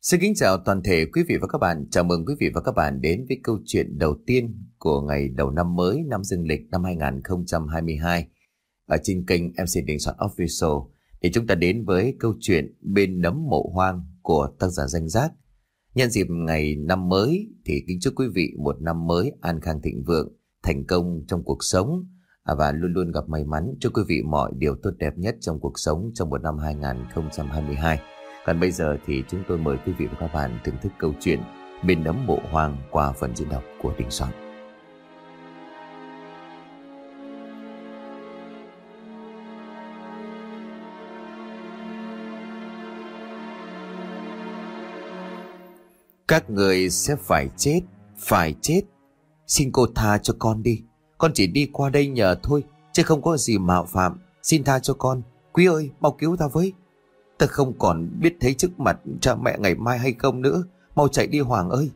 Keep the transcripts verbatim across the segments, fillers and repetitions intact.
Xin kính chào toàn thể quý vị và các bạn. Chào mừng quý vị và các bạn đến với câu chuyện đầu tiên của ngày đầu năm mới năm Dương lịch năm hai không hai hai ở trên kênh em xê Đình Soạn Official, để chúng ta đến với câu chuyện Bên nấm mộ hoang của tác giả Danh Giác. Nhân dịp ngày năm mới thì kính chúc quý vị một năm mới an khang thịnh vượng, thành công trong cuộc sống và luôn luôn gặp may mắn. Chúc quý vị mọi điều tốt đẹp nhất trong cuộc sống trong một năm hai không hai hai. Còn bây giờ thì chúng tôi mời quý vị và các bạn thưởng thức câu chuyện Bên nấm mộ hoang qua phần diễn đọc của Đình Soạn. Các người sẽ phải chết, phải chết. Xin cô tha cho con đi. Con chỉ đi qua đây nhờ thôi, chứ không có gì mạo phạm. Xin tha cho con. Quý ơi, mau cứu ta với. Ta không còn biết thấy trước mặt cha mẹ ngày mai hay không nữa. Mau chạy đi Hoàng ơi.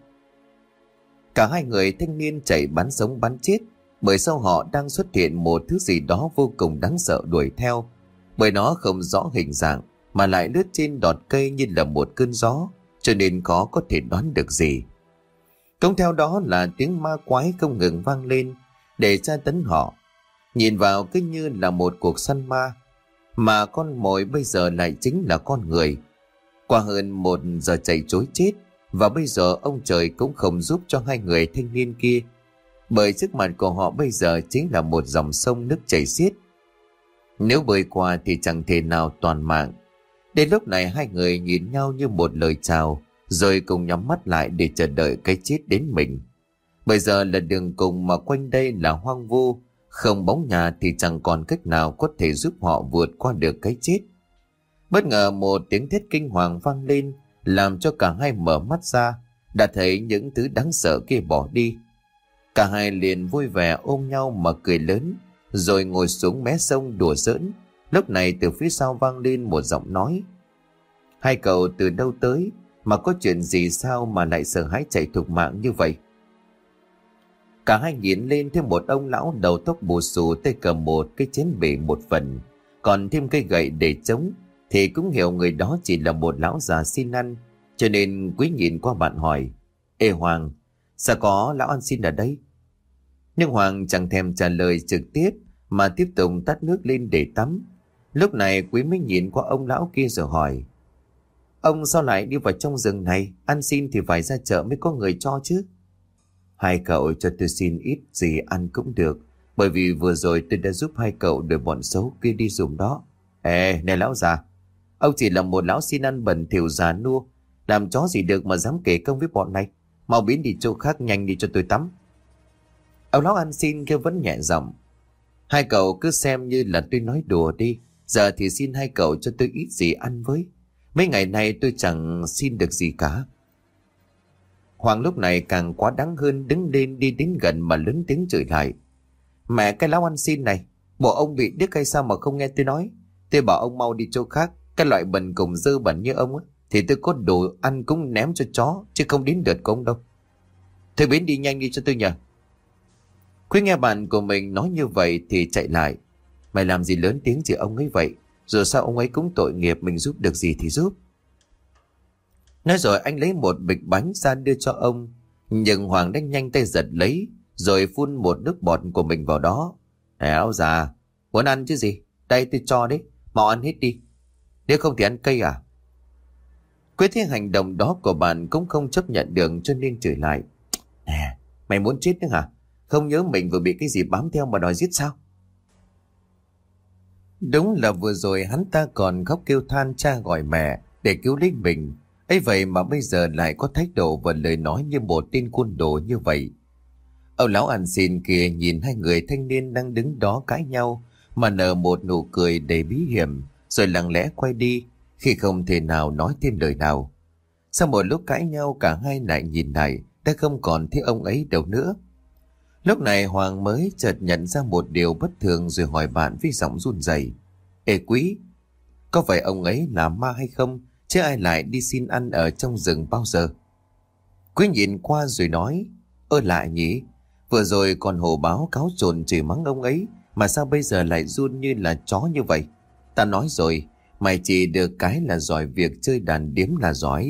Cả hai người thanh niên chạy bắn sống bắn chết, bởi sau họ đang xuất hiện một thứ gì đó vô cùng đáng sợ đuổi theo. Bởi nó không rõ hình dạng, mà lại lướt trên đọt cây như là một cơn gió, cho nên khó có thể đoán được gì. Cùng theo đó là tiếng ma quái không ngừng vang lên để tra tấn họ. Nhìn vào cứ như là một cuộc săn ma, mà con mồi bây giờ lại chính là con người. Qua hơn một giờ chạy trối chết, và bây giờ ông trời cũng không giúp cho hai người thanh niên kia, bởi trước mặt của họ bây giờ chính là một dòng sông nước chảy xiết. Nếu bơi qua thì chẳng thể nào toàn mạng. Đến lúc này hai người nhìn nhau như một lời chào, rồi cùng nhắm mắt lại để chờ đợi cái chết đến mình. Bây giờ là đường cùng, mà quanh đây là hoang vu, không bóng nhà thì chẳng còn cách nào có thể giúp họ vượt qua được cái chết. Bất ngờ một tiếng thét kinh hoàng vang lên, làm cho cả hai mở mắt ra, đã thấy những thứ đáng sợ kia bỏ đi. Cả hai liền vui vẻ ôm nhau mà cười lớn, rồi ngồi xuống mé sông đùa giỡn. Lúc này từ phía sau vang lên một giọng nói: Hai cậu từ đâu tới, mà có chuyện gì sao mà lại sợ hãi chạy thục mạng như vậy? Cả hai nhìn lên thêm một ông lão đầu tóc bù xù, tay cầm một cái chén bể một phần, còn thêm cây gậy để chống, thì cũng hiểu người đó chỉ là một lão già xin ăn, cho nên Quý nhìn qua bạn hỏi: Ê Hoàng, sao có lão ăn xin ở đây? Nhưng Hoàng chẳng thèm trả lời trực tiếp, mà tiếp tục tắt nước lên để tắm. Lúc này Quý mới nhìn qua ông lão kia rồi hỏi: Ông sao lại đi vào trong rừng này? Ăn xin thì phải ra chợ mới có người cho chứ. Hai cậu cho tôi xin ít gì ăn cũng được, bởi vì vừa rồi tôi đã giúp hai cậu đuổi bọn xấu kia đi dùng đó. Ê, này lão già, ông chỉ là một lão xin ăn bẩn thỉu già nua, làm chó gì được mà dám kể công với bọn này. Mau biến đi chỗ khác nhanh đi cho tôi tắm. Ông lão ăn xin kia vẫn nhẹ giọng: Hai cậu cứ xem như là tôi nói đùa đi. Giờ thì xin hai cậu cho tôi ít gì ăn với. Mấy ngày nay tôi chẳng xin được gì cả. Hoàng lúc này càng quá đáng hơn, đứng lên đi đến gần mà lớn tiếng chửi lại: Mẹ cái lão ăn xin này, bộ ông bị điếc hay sao mà không nghe tôi nói? Tôi bảo ông mau đi chỗ khác. Cái loại bần cùng dơ bẩn như ông ấy, thì tôi có đồ ăn cũng ném cho chó, chứ không đến lượt của ông đâu. Thôi biến đi nhanh đi cho tôi nhờ. Quý nghe bạn của mình nói như vậy thì chạy lại: Mày làm gì lớn tiếng chỉ ông ấy vậy? Rồi sao ông ấy cũng tội nghiệp, mình giúp được gì thì giúp. Nói rồi anh lấy một bịch bánh ra đưa cho ông, nhưng Hoàng đã nhanh tay giật lấy, rồi phun một nước bọt của mình vào đó. Này áo già, muốn ăn chứ gì? Đây tôi cho đấy, mau ăn hết đi. Nếu không thì ăn cây à? Quyết thấy hành động đó của bạn cũng không chấp nhận được, cho nên chửi lại: Nè, mày muốn chết nữa hả? Không nhớ mình vừa bị cái gì bám theo mà đòi giết sao? Đúng là vừa rồi hắn ta còn khóc kêu than cha gọi mẹ để cứu lấy mình. Ấy vậy mà bây giờ lại có thái độ và lời nói như một tên côn đồ như vậy. Ông lão ăn xin kia nhìn hai người thanh niên đang đứng đó cãi nhau mà nở một nụ cười đầy bí hiểm, rồi lặng lẽ quay đi khi không thể nào nói thêm lời nào. Sau một lúc cãi nhau, cả hai lại nhìn lại, đã không còn thấy ông ấy đâu nữa. Lúc này Hoàng mới chợt nhận ra một điều bất thường, rồi hỏi bạn với giọng run rẩy: Ê Quý, có phải ông ấy là ma hay không? Chứ ai lại đi xin ăn ở trong rừng bao giờ? Quý nhìn qua rồi nói: Ơ lạ nhỉ, vừa rồi còn hổ báo cáo trồn chửi mắng ông ấy, mà sao bây giờ lại run như là chó như vậy? Ta nói rồi, mày chỉ được cái là giỏi việc chơi đàn điếm là giỏi.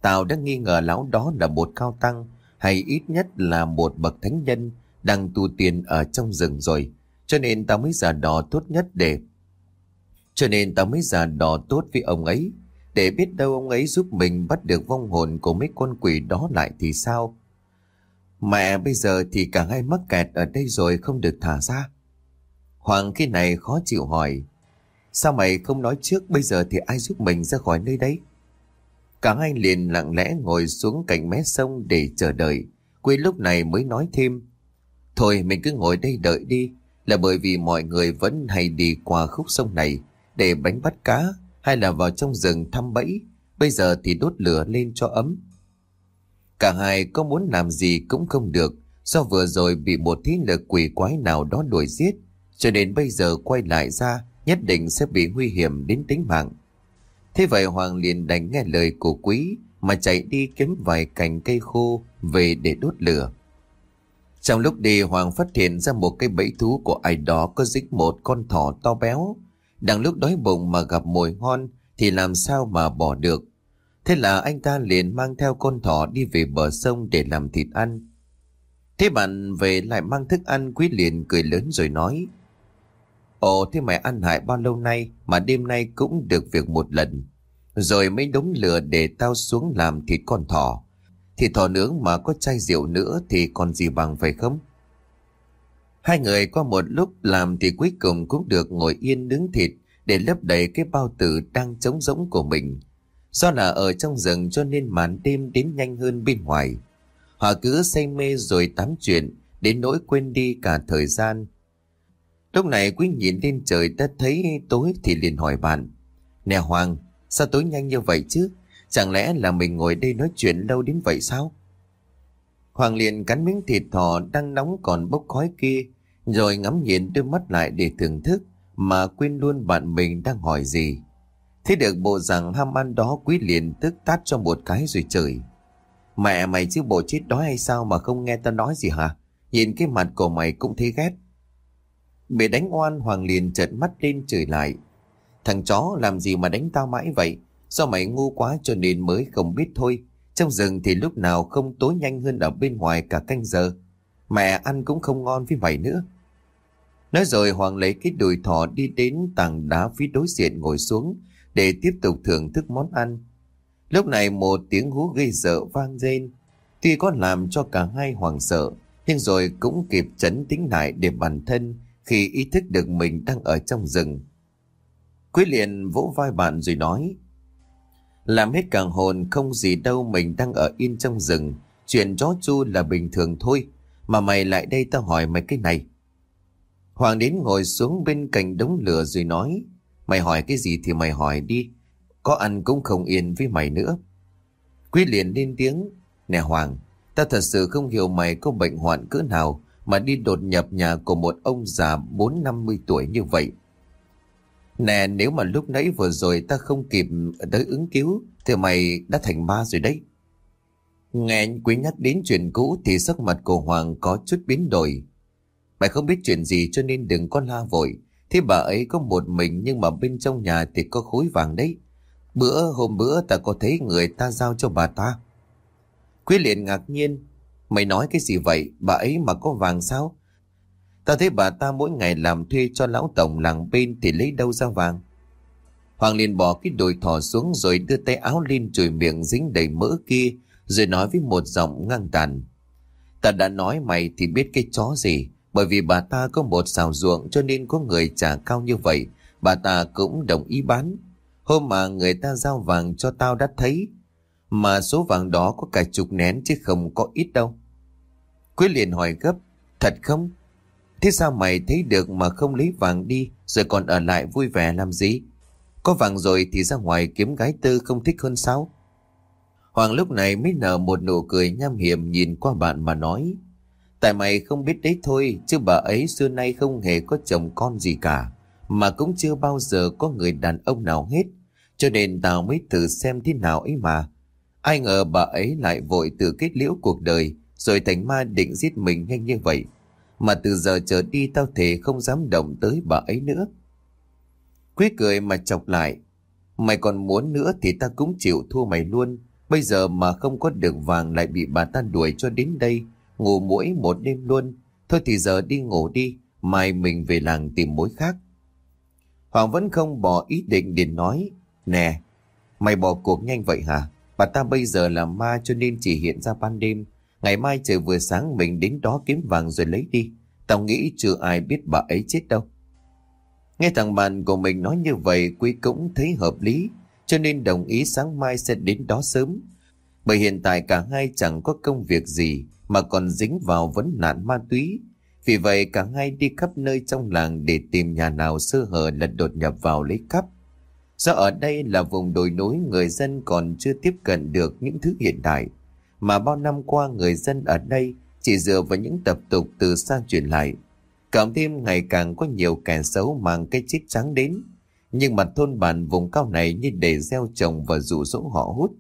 Tao đã nghi ngờ lão đó là một cao tăng, hay ít nhất là một bậc thánh nhân đang tu tiên ở trong rừng rồi. Cho nên tao mới giả đò tốt nhất để Cho nên tao mới giả đò tốt với ông ấy, để biết đâu ông ấy giúp mình bắt được vong hồn của mấy con quỷ đó lại thì sao. Mẹ, bây giờ thì cả hai mắc kẹt ở đây rồi, không được thả ra. Hoàng khi này khó chịu hỏi, sao mày không nói trước, bây giờ thì ai giúp mình ra khỏi nơi đấy? Cả hai liền lặng lẽ ngồi xuống cạnh mé sông để chờ đợi. Quy lúc này mới nói thêm, thôi mình cứ ngồi đây đợi đi, là bởi vì mọi người vẫn hay đi qua khúc sông này để đánh bắt cá, hay là vào trong rừng thăm bẫy. Bây giờ thì đốt lửa lên cho ấm. Cả hai có muốn làm gì cũng không được, do vừa rồi bị một thế lực quỷ quái nào đó đuổi giết, cho nên bây giờ quay lại ra nhất định sẽ bị nguy hiểm đến tính mạng. Thế vậy Hoàng liền đành nghe lời của Quý mà chạy đi kiếm vài cành cây khô về để đốt lửa. Trong lúc đi, Hoàng phát hiện ra một cái bẫy thú của ai đó có dính một con thỏ to béo. Đang lúc đói bụng mà gặp mồi ngon thì làm sao mà bỏ được. Thế là anh ta liền mang theo con thỏ đi về bờ sông để làm thịt ăn. Thế bạn về lại mang thức ăn, Quý liền cười lớn rồi nói, ồ, thế mày ăn hại bao lâu nay mà đêm nay cũng được việc một lần. Rồi mới đống lửa để tao xuống làm thịt con thỏ. Thịt thỏ nướng mà có chai rượu nữa thì còn gì bằng, phải không? Hai người qua một lúc làm thì cuối cùng cũng được ngồi yên nướng thịt để lấp đầy cái bao tử đang trống rỗng của mình. Do là ở trong rừng cho nên màn đêm đến nhanh hơn bên ngoài. Họ cứ say mê rồi tám chuyện đến nỗi quên đi cả thời gian. Lúc này Quý nhìn lên trời đã thấy tối thì liền hỏi bạn, nè Hoàng, sao tối nhanh như vậy chứ? Chẳng lẽ là mình ngồi đây nói chuyện lâu đến vậy sao? Hoàng liền cắn miếng thịt thỏ đang nóng còn bốc khói kia, rồi ngắm nhìn đôi mắt lại để thưởng thức, mà quên luôn bạn mình đang hỏi gì. Thế được bộ dạng ham ăn đó, Quý liền tức tát cho một cái rồi chửi, mẹ mày chứ bộ chết đói hay sao mà không nghe tao nói gì hả? Nhìn cái mặt của mày cũng thấy ghét. Bị đánh oan, Hoàng liền trợn mắt lên chửi lại, thằng chó làm gì mà đánh tao mãi vậy? Do mày ngu quá cho nên mới không biết thôi. Trong rừng thì lúc nào không tối nhanh hơn ở bên ngoài cả canh giờ. Mẹ ăn cũng không ngon với mày nữa. Nói rồi Hoàng lấy cái đùi thỏ đi đến tảng đá phía đối diện ngồi xuống để tiếp tục thưởng thức món ăn. Lúc này một tiếng hú gây sợ vang lên. Tuy có làm cho cả hai hoảng sợ, nhưng rồi cũng kịp trấn tĩnh lại để bản thân khi ý thức được mình đang ở trong rừng. Quý liền vỗ vai bạn rồi nói, làm hết cả hồn, không gì đâu, mình đang ở yên trong rừng, chuyện chó chu là bình thường thôi, mà mày lại đây tao hỏi mày cái này. Hoàng đến ngồi xuống bên cạnh đống lửa rồi nói, mày hỏi cái gì thì mày hỏi đi, có ăn cũng không yên với mày nữa. Quý liền lên tiếng, nè Hoàng, tao thật sự không hiểu mày có bệnh hoạn cỡ nào mà đi đột nhập nhà của một ông già bốn năm mươi tuổi như vậy. Nè, nếu mà lúc nãy vừa rồi ta không kịp tới ứng cứu thì mày đã thành ma rồi đấy. Nghe Quý nhắc đến chuyện cũ thì sắc mặt của Hoàng có chút biến đổi. Mày không biết chuyện gì cho nên đừng có la vội. Thế bà ấy có một mình nhưng mà bên trong nhà thì có khối vàng đấy. Bữa hôm bữa ta có thấy người ta giao cho bà ta. Quý liền ngạc nhiên, mày nói cái gì vậy? Bà ấy mà có vàng sao? Ta thấy bà ta mỗi ngày làm thuê cho lão tổng làng bên thì lấy đâu ra vàng. Hoàng liền bỏ cái đùi thỏ xuống rồi đưa tay áo lên chùi miệng dính đầy mỡ kia, rồi nói với một giọng ngang tàn, ta đã nói mày thì biết cái chó gì. Bởi vì bà ta có một xào ruộng cho nên có người trả cao như vậy, bà ta cũng đồng ý bán. Hôm mà người ta giao vàng cho tao đã thấy, mà số vàng đó có cả chục nén chứ không có ít đâu. Quý liền hỏi gấp, thật không? Thế sao mày thấy được mà không lấy vàng đi rồi còn ở lại vui vẻ làm gì? Có vàng rồi thì ra ngoài kiếm gái tư không thích hơn sao? Hoàng lúc này mới nở một nụ cười nham hiểm nhìn qua bạn mà nói, tại mày không biết đấy thôi, chứ bà ấy xưa nay không hề có chồng con gì cả, mà cũng chưa bao giờ có người đàn ông nào hết, cho nên tao mới thử xem thế nào ấy mà. Ai ngờ bà ấy lại vội tự kết liễu cuộc đời rồi thành ma định giết mình nhanh như vậy. Mà từ giờ trở đi tao thề không dám động tới bà ấy nữa. Quý cười mà chọc lại, mày còn muốn nữa thì ta cũng chịu thua mày luôn. Bây giờ mà không có được vàng lại bị bà ta đuổi cho đến đây, ngủ muỗi một đêm luôn. Thôi thì giờ đi ngủ đi, mai mình về làng tìm mối khác. Hoàng vẫn không bỏ ý định để nói. Nè, mày bỏ cuộc nhanh vậy hả? Bà ta bây giờ là ma cho nên chỉ hiện ra ban đêm. Ngày mai trời vừa sáng mình đến đó kiếm vàng rồi lấy đi. Tao nghĩ chưa ai biết bà ấy chết đâu. Nghe thằng bạn của mình nói như vậy, Quý cũng thấy hợp lý, cho nên đồng ý sáng mai sẽ đến đó sớm. Bởi hiện tại cả hai chẳng có công việc gì mà còn dính vào vấn nạn ma túy. Vì vậy cả hai đi khắp nơi trong làng để tìm nhà nào sơ hở là đột nhập vào lấy cắp. Do ở đây là vùng đồi núi, người dân còn chưa tiếp cận được những thứ hiện đại, mà bao năm qua người dân ở đây chỉ dựa vào những tập tục từ xa truyền lại. Cộng thêm ngày càng có nhiều kẻ xấu mang cái chết trắng đến, nhưng mặt thôn bản vùng cao này như để gieo trồng và dụ dỗ họ hút.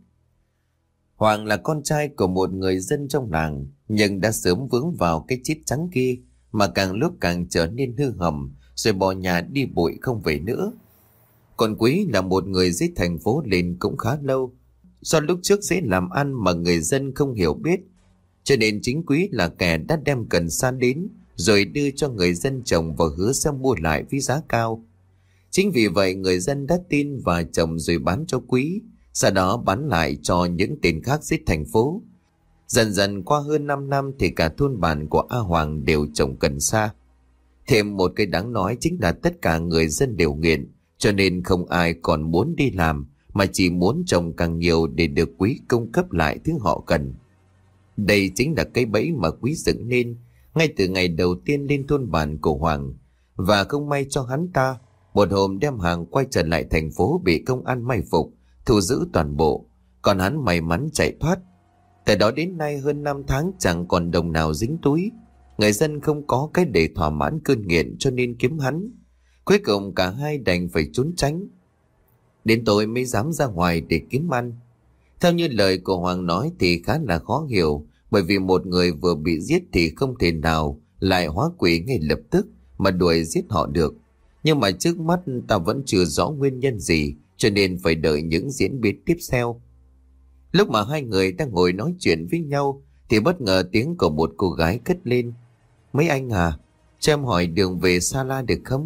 Hoàng là con trai của một người dân trong làng, nhưng đã sớm vướng vào cái chết trắng kia, mà càng lúc càng trở nên hư hỏng, rồi bỏ nhà đi bụi không về nữa. Còn Quý là một người dưới thành phố lên cũng khá lâu. Do lúc trước dễ làm ăn mà người dân không hiểu biết, cho nên chính Quý là kẻ đã đem cần sa đến rồi đưa cho người dân trồng và hứa sẽ mua lại với giá cao. Chính vì vậy người dân đã tin và trồng rồi bán cho Quý, sau đó bán lại cho những tên khác dưới thành phố. Dần dần qua hơn 5 năm thì cả thôn bản của A Hoàng đều trồng cần sa. Thêm một cái đáng nói chính là tất cả người dân đều nghiện, cho nên không ai còn muốn đi làm mà chỉ muốn trồng càng nhiều để được Quý cung cấp lại thứ họ cần. Đây chính là cái bẫy mà Quý dựng nên ngay từ ngày đầu tiên lên thôn bản của Hoàng. Và không may cho hắn ta, một hôm đem hàng quay trở lại thành phố bị công an mai phục, thu giữ toàn bộ, còn hắn may mắn chạy thoát. Từ đó đến nay hơn năm tháng chẳng còn đồng nào dính túi. Người dân không có cái để thỏa mãn cơn nghiện cho nên kiếm hắn. Cuối cùng cả hai đành phải trốn tránh. Đến tối mới dám ra ngoài để kiếm ăn. Theo như lời của Hoàng nói thì khá là khó hiểu, bởi vì một người vừa bị giết thì không thể nào lại hóa quỷ ngay lập tức mà đuổi giết họ được. Nhưng mà trước mắt ta vẫn chưa rõ nguyên nhân gì, cho nên phải đợi những diễn biến tiếp theo. Lúc mà hai người đang ngồi nói chuyện với nhau thì bất ngờ tiếng của một cô gái cất lên. Mấy anh à, cho em hỏi đường về Sa La được không?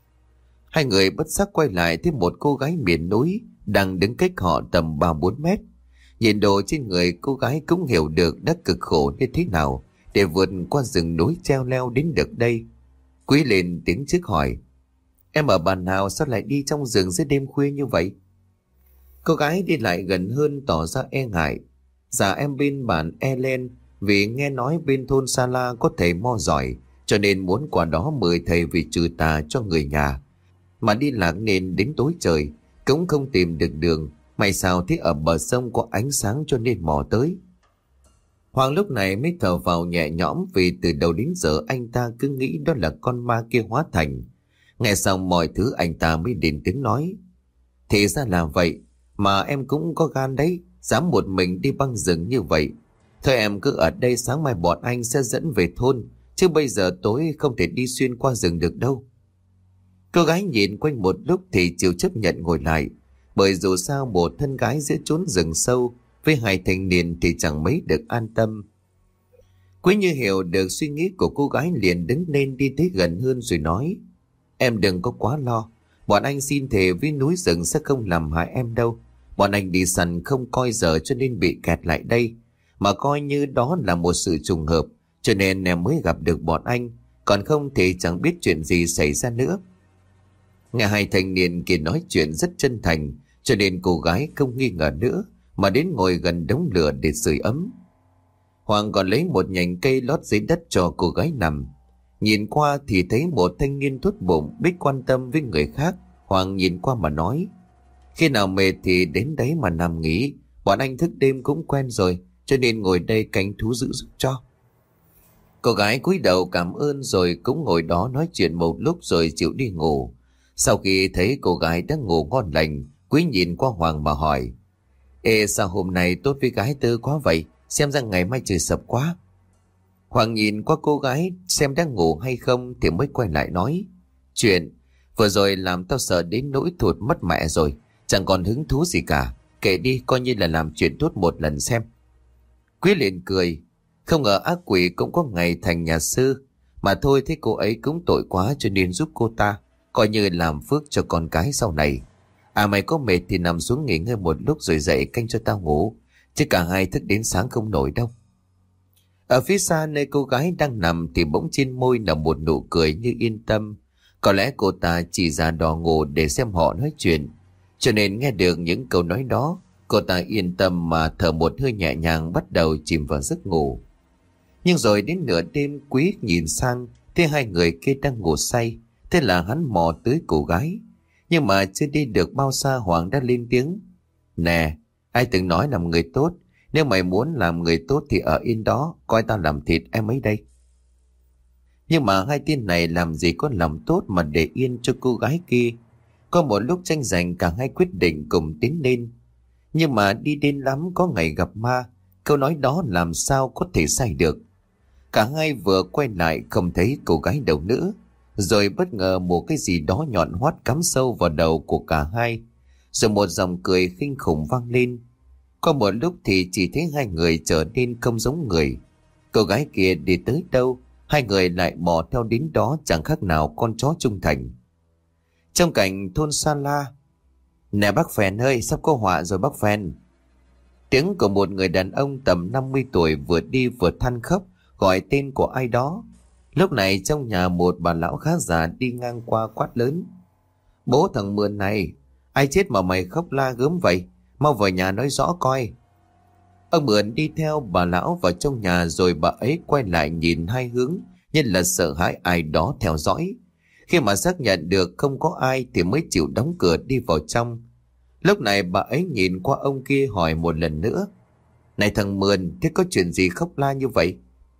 Hai người bất giác quay lại thấy một cô gái miền núi đang đứng cách họ tầm ba bốn mét. Nhìn đồ trên người cô gái cũng hiểu được đã cực khổ như thế nào để vượt qua rừng núi treo leo đến được đây. Quý lên tiếng trước hỏi. Em ở bản nào sao lại đi trong rừng giữa đêm khuya như vậy? Cô gái đi lại gần hơn tỏ ra e ngại. Dạ em bên bản Elen, vì nghe nói bên thôn Sa La có thầy mo giỏi, cho nên muốn qua đó mời thầy vì trừ tà cho người nhà. Mà đi lạc nên đến tối trời, cũng không tìm được đường. May sao thế ở bờ sông có ánh sáng cho nên mò tới. Hoàng lúc này mới thở vào nhẹ nhõm, vì từ đầu đến giờ anh ta cứ nghĩ đó là con ma kia hóa thành. Nghe xong mọi thứ anh ta mới đến tiếng nói. Thì ra là vậy, mà em cũng có gan đấy, dám một mình đi băng rừng như vậy. Thôi em cứ ở đây, sáng mai bọn anh sẽ dẫn về thôn, chứ bây giờ tối không thể đi xuyên qua rừng được đâu. Cô gái nhìn quanh một lúc thì chịu chấp nhận ngồi lại, bởi dù sao một thân gái giữa chốn rừng sâu với hai thanh niên thì chẳng mấy được an tâm. Quý như hiểu được suy nghĩ của cô gái liền đứng lên đi tới gần hơn rồi nói. Em đừng có quá lo, bọn anh xin thề với núi rừng sẽ không làm hại em đâu. Bọn anh đi săn không coi giờ cho nên bị kẹt lại đây, mà coi như đó là một sự trùng hợp, cho nên em mới gặp được bọn anh, còn không thì chẳng biết chuyện gì xảy ra nữa. Nghe hai thanh niên kia nói chuyện rất chân thành, cho nên cô gái không nghi ngờ nữa mà đến ngồi gần đống lửa để sưởi ấm. Hoàng còn lấy một nhành cây lót dưới đất cho cô gái nằm. Nhìn qua thì thấy một thanh niên tốt bụng biết quan tâm với người khác. Hoàng nhìn qua mà nói. Khi nào mệt thì đến đấy mà nằm nghỉ, bọn anh thức đêm cũng quen rồi, cho nên ngồi đây canh thú dữ giúp cho. Cô gái cúi đầu cảm ơn rồi cũng ngồi đó nói chuyện một lúc rồi chịu đi ngủ. Sau khi thấy cô gái đã ngủ ngon lành, Quý nhìn qua Hoàng mà hỏi. Ê, sao hôm nay tốt với gái tớ quá vậy, xem ra ngày mai trời sập quá. Hoàng nhìn qua cô gái xem đang ngủ hay không thì mới quay lại nói. Chuyện vừa rồi làm tao sợ đến nỗi thụt mất mẹ rồi, chẳng còn hứng thú gì cả. Kể đi, coi như là làm chuyện tốt một lần xem. Quý liền cười. Không ngờ ác quỷ cũng có ngày thành nhà sư. Mà thôi, thế cô ấy cũng tội quá cho nên giúp cô ta, coi như làm phước cho con cái sau này. À, mày có mệt thì nằm xuống nghỉ ngơi một lúc rồi dậy canh cho tao ngủ, chứ cả hai thức đến sáng không nổi đâu. Ở phía xa nơi cô gái đang nằm thì bỗng trên môi là một nụ cười như yên tâm. Có lẽ cô ta chỉ ra đò ngủ để xem họ nói chuyện, cho nên nghe được những câu nói đó, cô ta yên tâm mà thở một hơi nhẹ nhàng, bắt đầu chìm vào giấc ngủ. Nhưng rồi đến nửa đêm, Quý nhìn sang thấy hai người kia đang ngủ say. Thế là hắn mò tới cô gái. Nhưng mà chưa đi được bao xa, Hoàng đã lên tiếng. Nè, ai từng nói làm người tốt, nếu mày muốn làm người tốt thì ở yên đó, coi tao làm thịt em ấy đây. Nhưng mà hai tên này làm gì có lòng tốt mà để yên cho cô gái kia. Có một lúc tranh giành, cả hai quyết định cùng tiến lên. Nhưng mà đi đến lắm có ngày gặp ma, câu nói đó làm sao có thể sai được. Cả hai vừa quay lại không thấy cô gái đâu nữa, rồi bất ngờ một cái gì đó nhọn hoắt cắm sâu vào đầu của cả hai. Rồi một dòng cười khinh khủng vang lên. Qua một lúc thì chỉ thấy hai người trở nên không giống người. Cô gái kia đi tới đâu, hai người lại mò theo đến đó, chẳng khác nào con chó trung thành. Trong cảnh thôn Sa La. Nè bác Phèn ơi, sắp có họa rồi bác Phèn. Tiếng của một người đàn ông tầm năm mươi tuổi vừa đi vừa than khóc, gọi tên của ai đó. Lúc này trong nhà một bà lão khá già đi ngang qua quát lớn. Bố thằng Mượn này, ai chết mà mày khóc la gớm vậy? Mau vào nhà nói rõ coi. Ông Mượn đi theo bà lão vào trong nhà, rồi bà ấy quay lại nhìn hai hướng, như là sợ hãi ai đó theo dõi. Khi mà xác nhận được không có ai thì mới chịu đóng cửa đi vào trong. Lúc này bà ấy nhìn qua ông kia hỏi một lần nữa. Này thằng Mượn, thế có chuyện gì khóc la như vậy?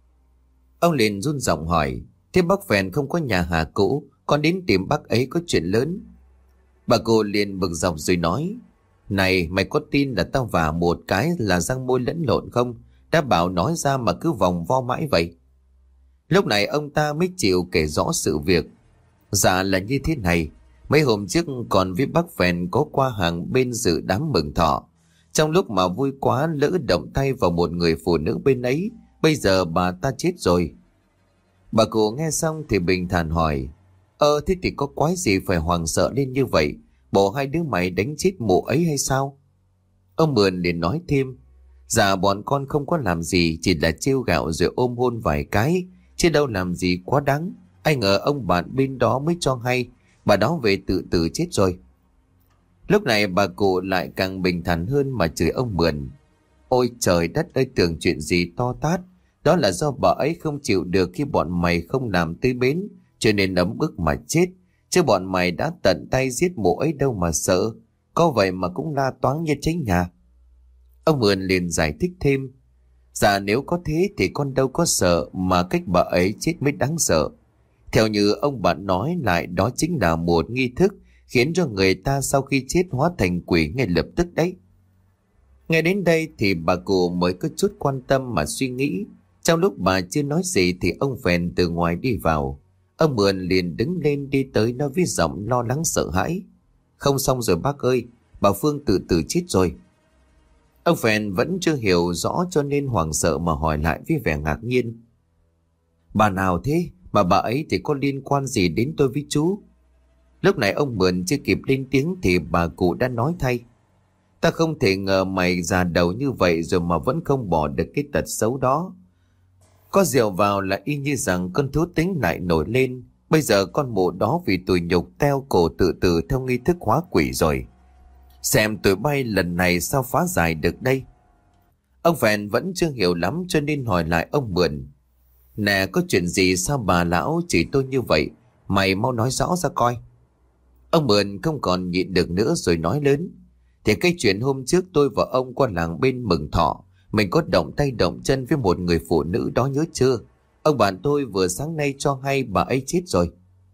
Ông liền run giọng hỏi. Thế bác Phèn không có nhà Hà cũ, con đến tìm bác ấy có chuyện lớn. Bà cô liền bực dọc rồi nói. Này, mày có tin là tao vả một cái là răng môi lẫn lộn không? Đã bảo nói ra mà cứ vòng vo mãi vậy. Lúc này ông ta mới chịu kể rõ sự việc. Dạ là như thế này. Mấy hôm trước còn với bác Phèn có qua hàng bên dự đám mừng thọ. Trong lúc mà vui quá lỡ động tay vào một người phụ nữ bên ấy. Bây giờ bà ta chết rồi. Bà cụ nghe xong thì bình thản hỏi. Ơ thế thì có quái gì phải hoảng sợ lên như vậy? Bộ hai đứa mày đánh chết mụ ấy hay sao? Ông Mượn liền nói thêm. Dạ bọn con không có làm gì, chỉ là trêu gạo rồi ôm hôn vài cái, chứ đâu làm gì quá đáng. Ai ngờ ông bạn bên đó mới cho hay, bà đó về tự tử chết rồi. Lúc này bà cụ lại càng bình thản hơn mà chửi ông Mượn. Ôi trời đất ơi, tưởng chuyện gì to tát. Đó là do bà ấy không chịu được khi bọn mày không làm tới bến, cho nên ấm ức mà chết. Chứ bọn mày đã tận tay giết mụ ấy đâu mà sợ. Có vậy mà cũng la toáng như cháy nhà. Ông Mượn liền giải thích thêm. Dạ nếu có thế thì con đâu có sợ, mà cách bà ấy chết mới đáng sợ. Theo như ông bạn nói lại, đó chính là một nghi thức khiến cho người ta sau khi chết hóa thành quỷ ngay lập tức đấy. Nghe đến đây thì bà cụ mới có chút quan tâm mà suy nghĩ. Trong lúc bà chưa nói gì thì ông Phèn từ ngoài đi vào. Ông Mượn liền đứng lên đi tới nói với giọng lo lắng sợ hãi. Không xong rồi bác ơi, bà Phương tự tử chết rồi. Ông Phèn vẫn chưa hiểu rõ cho nên hoảng sợ mà hỏi lại với vẻ ngạc nhiên. Bà nào thế? Mà bà ấy thì có liên quan gì đến tôi với chú? Lúc này ông Mượn chưa kịp lên tiếng thì bà cụ đã nói thay. Ta không thể ngờ mày già đầu như vậy rồi mà vẫn không bỏ được cái tật xấu đó. Có rượu vào là y như rằng con thú tính lại nổi lên. Bây giờ con mụ đó vì tủi nhục teo cổ tự tử theo nghi thức hóa quỷ rồi. Xem tụi bay lần này sao phá giải được đây. Ông Phèn vẫn chưa hiểu lắm cho nên hỏi lại ông Mượn. Nè, có chuyện gì sao bà lão chỉ tôi như vậy? Mày mau nói rõ ra coi. Ông Mượn không còn nhịn được nữa rồi nói lớn. Thì cái chuyện hôm trước tôi và ông qua làng bên mừng thọ, mình có động tay động chân với một người phụ nữ đó nhớ chưa? Ông bạn tôi vừa sáng nay cho hay bà ấy chết rồi.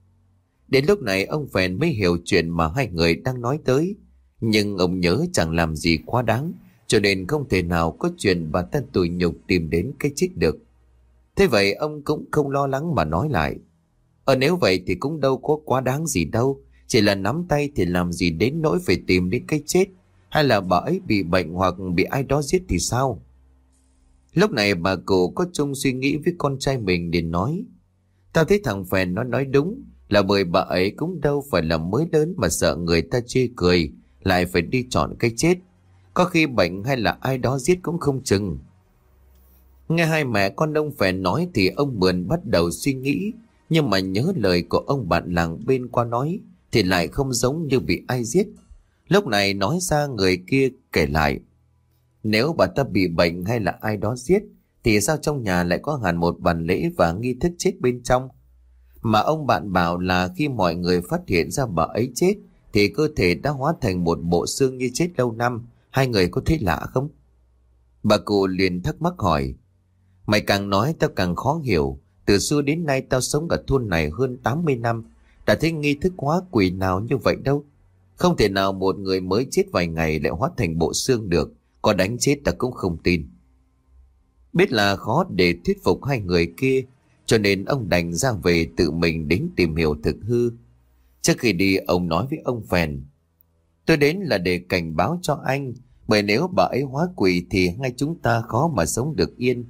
Đến lúc này ông Phèn mới hiểu chuyện mà hai người đang nói tới. Nhưng ông nhớ chẳng làm gì quá đáng, cho nên không thể nào có chuyện bà ta tủi nhục tìm đến cái chết được. Thế vậy ông cũng không lo lắng mà nói lại. Ờ nếu vậy thì cũng đâu có quá đáng gì đâu. Chỉ là nắm tay thì làm gì đến nỗi phải tìm đến cái chết. Hay là bà ấy bị bệnh hoặc bị ai đó giết thì sao? Lúc này bà cụ có chung suy nghĩ với con trai mình để nói. Tao thấy thằng Phèn nó nói đúng, là bởi bà ấy cũng đâu phải là mới lớn mà sợ người ta chê cười, lại phải đi chọn cái chết. Có khi bệnh hay là ai đó giết cũng không chừng. Nghe hai mẹ con ông Phèn nói thì ông Mượn bắt đầu suy nghĩ, nhưng mà nhớ lời của ông bạn làng bên qua nói thì lại không giống như bị ai giết. Lúc này nói ra người kia kể lại. Nếu bà ta bị bệnh hay là ai đó giết thì sao trong nhà lại có hẳn một bàn lễ và nghi thức chết bên trong? Mà ông bạn bảo là khi mọi người phát hiện ra bà ấy chết thì cơ thể đã hóa thành một bộ xương như chết lâu năm. Hai người có thấy lạ không? Bà cụ liền thắc mắc hỏi. Mày càng nói tao càng khó hiểu. Từ xưa đến nay tao sống ở thôn này hơn tám mươi năm, đã thấy nghi thức hóa quỷ nào như vậy đâu. Không thể nào một người mới chết vài ngày lại hóa thành bộ xương được. Có đánh chết ta cũng không tin. Biết là khó để thuyết phục hai người kia, cho nên ông đành ra về tự mình đến tìm hiểu thực hư. Trước khi đi ông nói với ông Phèn. Tôi đến là để cảnh báo cho anh, bởi nếu bà ấy hóa quỷ thì ngay chúng ta khó mà sống được yên.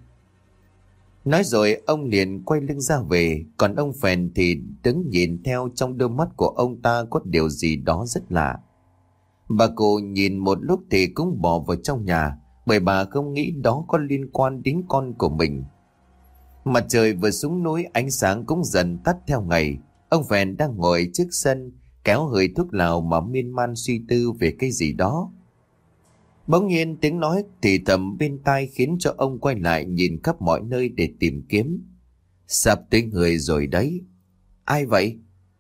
Nói rồi ông liền quay lưng ra về, còn ông Phèn thì đứng nhìn theo, trong đôi mắt của ông ta có điều gì đó rất lạ. Bà cụ nhìn một lúc thì cũng bỏ vào trong nhà, bởi bà không nghĩ đó có liên quan đến con của mình. Mặt trời vừa xuống núi, ánh sáng cũng dần tắt theo ngày. Ông Phèn đang ngồi trước sân, kéo hơi thuốc lào mà miên man suy tư về cái gì đó. Bỗng nhiên tiếng nói thì thầm bên tai khiến cho ông quay lại nhìn khắp mọi nơi để tìm kiếm. Sắp tới người rồi đấy. Ai vậy?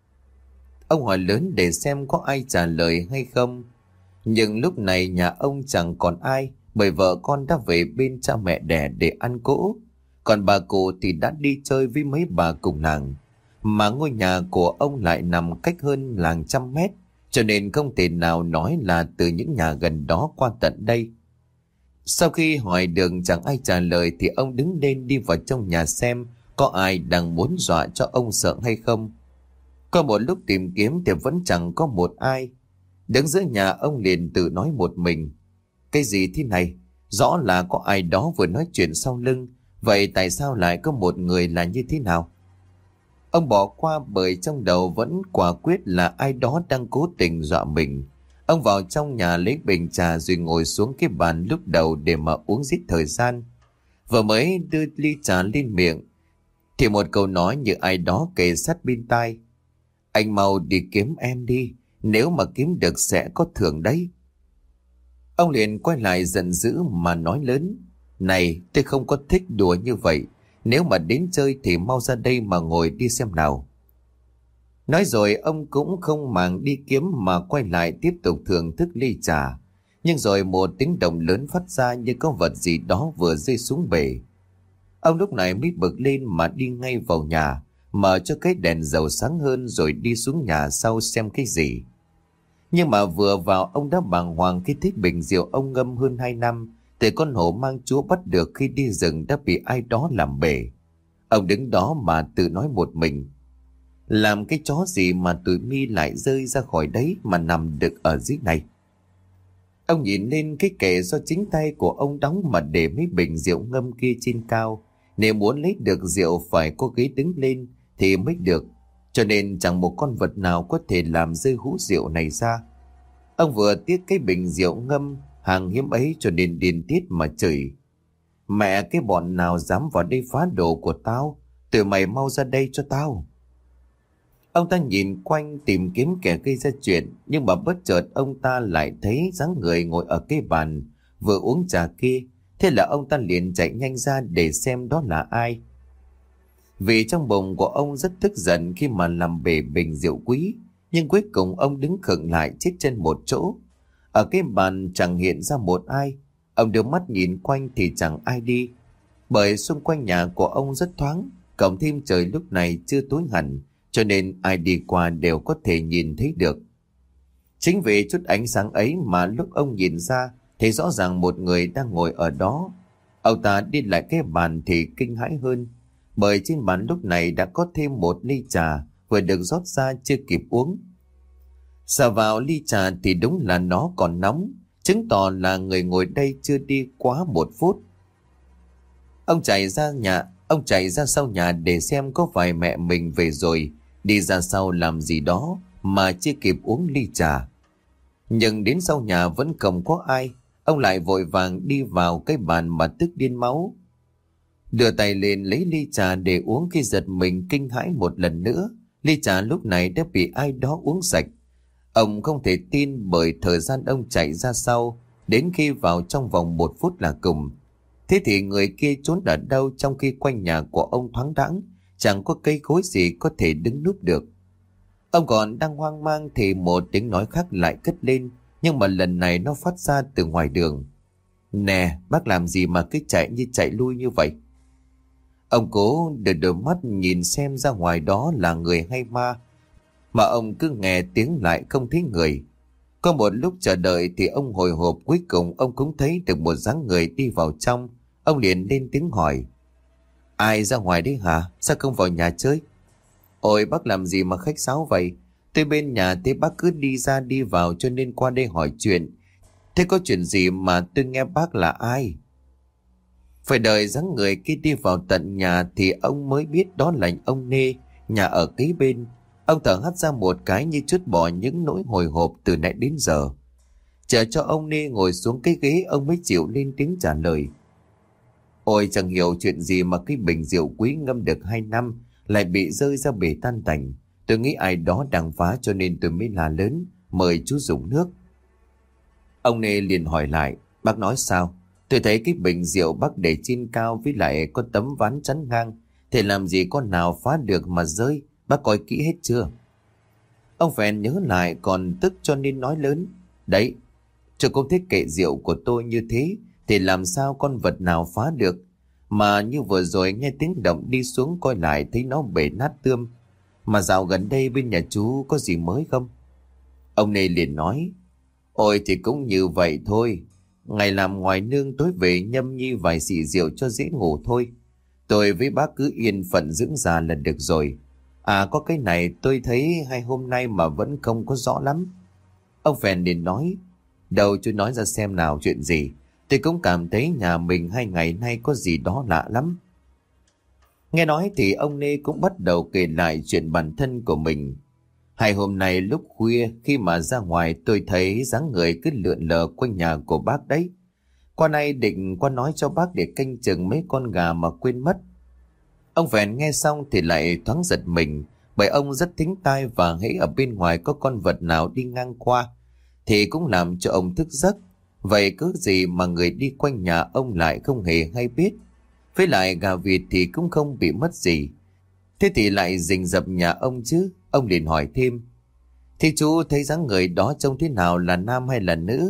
Ông hỏi lớn để xem có ai trả lời hay không. Nhưng lúc này nhà ông chẳng còn ai, bởi vợ con đã về bên cha mẹ đẻ để ăn cỗ. Còn bà cụ thì đã đi chơi với mấy bà cùng làng. Mà ngôi nhà của ông lại nằm cách hơn làng trăm mét, cho nên không thể nào nói là từ những nhà gần đó qua tận đây. Sau khi hỏi đường chẳng ai trả lời thì ông đứng lên đi vào trong nhà xem có ai đang muốn dọa cho ông sợ hay không. Có một lúc tìm kiếm thì vẫn chẳng có một ai. Đứng giữa nhà ông liền tự nói một mình. Cái gì thế này? Rõ là có ai đó vừa nói chuyện sau lưng. Vậy tại sao lại có một người là như thế nào? Ông bỏ qua bởi trong đầu vẫn quả quyết là ai đó đang cố tình dọa mình. Ông vào trong nhà lấy bình trà rồi ngồi xuống cái bàn lúc đầu để mà uống giết thời gian. Vừa mới đưa ly trà lên miệng thì một câu nói như ai đó kề sát bên tai. Anh mau đi kiếm em đi, nếu mà kiếm được sẽ có thưởng đấy. Ông liền quay lại giận dữ mà nói lớn. Này, tôi không có thích đùa như vậy. Nếu mà đến chơi thì mau ra đây mà ngồi đi xem nào. Nói rồi ông cũng không màng đi kiếm mà quay lại tiếp tục thưởng thức ly trà. Nhưng rồi một tiếng động lớn phát ra như có vật gì đó vừa rơi xuống bể. Ông lúc này mới bực lên mà đi ngay vào nhà, mở cho cái đèn dầu sáng hơn rồi đi xuống nhà sau xem cái gì. Nhưng mà vừa vào ông đã bàng hoàng khi thấy bình rượu ông ngâm hơn hai năm thì con hổ mang chúa bắt được khi đi rừng đã bị ai đó làm bể. Ông đứng đó mà tự nói một mình. Làm cái chó gì mà tụi mi lại rơi ra khỏi đấy mà nằm được ở dưới này. Ông nhìn lên cái kệ do chính tay của ông đóng mà để mấy bình rượu ngâm kia trên cao. Nếu muốn lấy được rượu phải có ghế đứng lên thì mới được. Cho nên chẳng một con vật nào có thể làm rơi hũ rượu này ra. Ông vừa tiếc cái bình rượu ngâm hàng hiếm ấy cho nên điên tiết mà chửi. Mẹ cái bọn nào dám vào đây phá đồ của tao, tụi mày mau ra đây cho tao. Ông ta nhìn quanh tìm kiếm kẻ gây ra chuyện, nhưng mà bất chợt ông ta lại thấy dáng người ngồi ở cái bàn vừa uống trà kia. Thế là ông ta liền chạy nhanh ra để xem đó là ai. Vì trong bụng của ông rất tức giận khi mà làm bể bình rượu quý, nhưng cuối cùng ông đứng khựng lại chết chân một chỗ. Ở cái bàn chẳng hiện ra một ai. Ông đưa mắt nhìn quanh thì chẳng ai đi, bởi xung quanh nhà của ông rất thoáng, cộng thêm trời lúc này chưa tối hẳn, cho nên ai đi qua đều có thể nhìn thấy được. Chính vì chút ánh sáng ấy mà lúc ông nhìn ra thấy rõ ràng một người đang ngồi ở đó. Ông ta đi lại cái bàn thì kinh hãi hơn, bởi trên bàn lúc này đã có thêm một ly trà vừa được rót ra chưa kịp uống. Sờ vào ly trà thì đúng là nó còn nóng, chứng tỏ là người ngồi đây chưa đi quá một phút. Ông chạy ra nhà, ông chạy ra sau nhà để xem có phải mẹ mình về rồi, đi ra sau làm gì đó mà chưa kịp uống ly trà. Nhưng đến sau nhà vẫn không có ai, ông lại vội vàng đi vào cái bàn mà tức điên máu. Đưa tay lên lấy ly trà để uống khi giật mình kinh hãi một lần nữa. Ly trà lúc này đã bị ai đó uống sạch. Ông không thể tin bởi thời gian ông chạy ra sau, đến khi vào trong vòng một phút là cùng. Thế thì người kia trốn ở đâu trong khi quanh nhà của ông thoáng đãng, chẳng có cây cối gì có thể đứng núp được. Ông còn đang hoang mang thì một tiếng nói khác lại cất lên, nhưng mà lần này nó phát ra từ ngoài đường. Nè, bác làm gì mà cứ chạy như chạy lui như vậy? Ông cố đưa đôi mắt nhìn xem ra ngoài đó là người hay ma, mà ông cứ nghe tiếng lại không thấy người. Có một lúc chờ đợi thì ông hồi hộp, cuối cùng ông cũng thấy được một dáng người đi vào trong. Ông liền lên tiếng hỏi: Ai ra ngoài đấy hả? Sao không vào nhà chơi? Ôi bác làm gì mà khách sáo vậy? Tôi bên nhà thế bác cứ đi ra đi vào cho nên qua đây hỏi chuyện. Thế có chuyện gì mà tôi nghe bác là ai? Phải đợi dáng người kia đi vào tận nhà thì ông mới biết đó là ông Nê, nhà ở kế bên. Ông thở hắt ra một cái như trút bỏ những nỗi hồi hộp từ nãy đến giờ. Chờ cho ông Nê ngồi xuống cái ghế, ông mới chịu lên tiếng trả lời. Ôi chẳng hiểu chuyện gì mà cái bình rượu quý ngâm được hai năm lại bị rơi ra bể tan tành. Tôi nghĩ ai đó đang phá cho nên tôi mới la lớn mời chú dùng nước. Ông Nê liền hỏi lại: Bác nói sao? Tôi thấy cái bình rượu bác để trên cao với lại có tấm ván chắn ngang, thì làm gì có nào phá được mà rơi? Bác coi kỹ hết chưa? Ông phèn nhớ lại còn tức cho nên nói lớn: Đấy, cho công thích kệ rượu của tôi như thế thì làm sao con vật nào phá được? Mà như vừa rồi nghe tiếng động đi xuống coi lại thấy nó bể nát tươm. Mà dạo gần đây bên nhà chú có gì mới không? Ông này liền nói: Ôi thì cũng như vậy thôi. Ngày làm ngoài nương tối về nhâm nhi vài xị rượu cho dễ ngủ thôi. Tôi với bác cứ yên phận dưỡng già là được rồi. À có cái này tôi thấy hai hôm nay mà vẫn không có rõ lắm. Ông phèn liền nói: Đâu chú nói ra xem nào, chuyện gì? Tôi cũng cảm thấy nhà mình hai ngày nay có gì đó lạ lắm. Nghe nói thì ông Nê cũng bắt đầu kể lại chuyện bản thân của mình. Hai hôm nay lúc khuya khi mà ra ngoài tôi thấy dáng người cứ lượn lờ quanh nhà của bác đấy. Qua nay định qua nói cho bác để canh chừng mấy con gà mà quên mất. Ông phèn nghe xong thì lại thoáng giật mình, bởi ông rất thính tai và hễ ở bên ngoài có con vật nào đi ngang qua thì cũng làm cho ông thức giấc. Vậy cứ gì mà người đi quanh nhà ông lại không hề hay biết. Với lại gà vịt thì cũng không bị mất gì. Thế thì lại rình rập nhà ông chứ? Ông liền hỏi thêm: Thì chú thấy dáng người đó trông thế nào, là nam hay là nữ?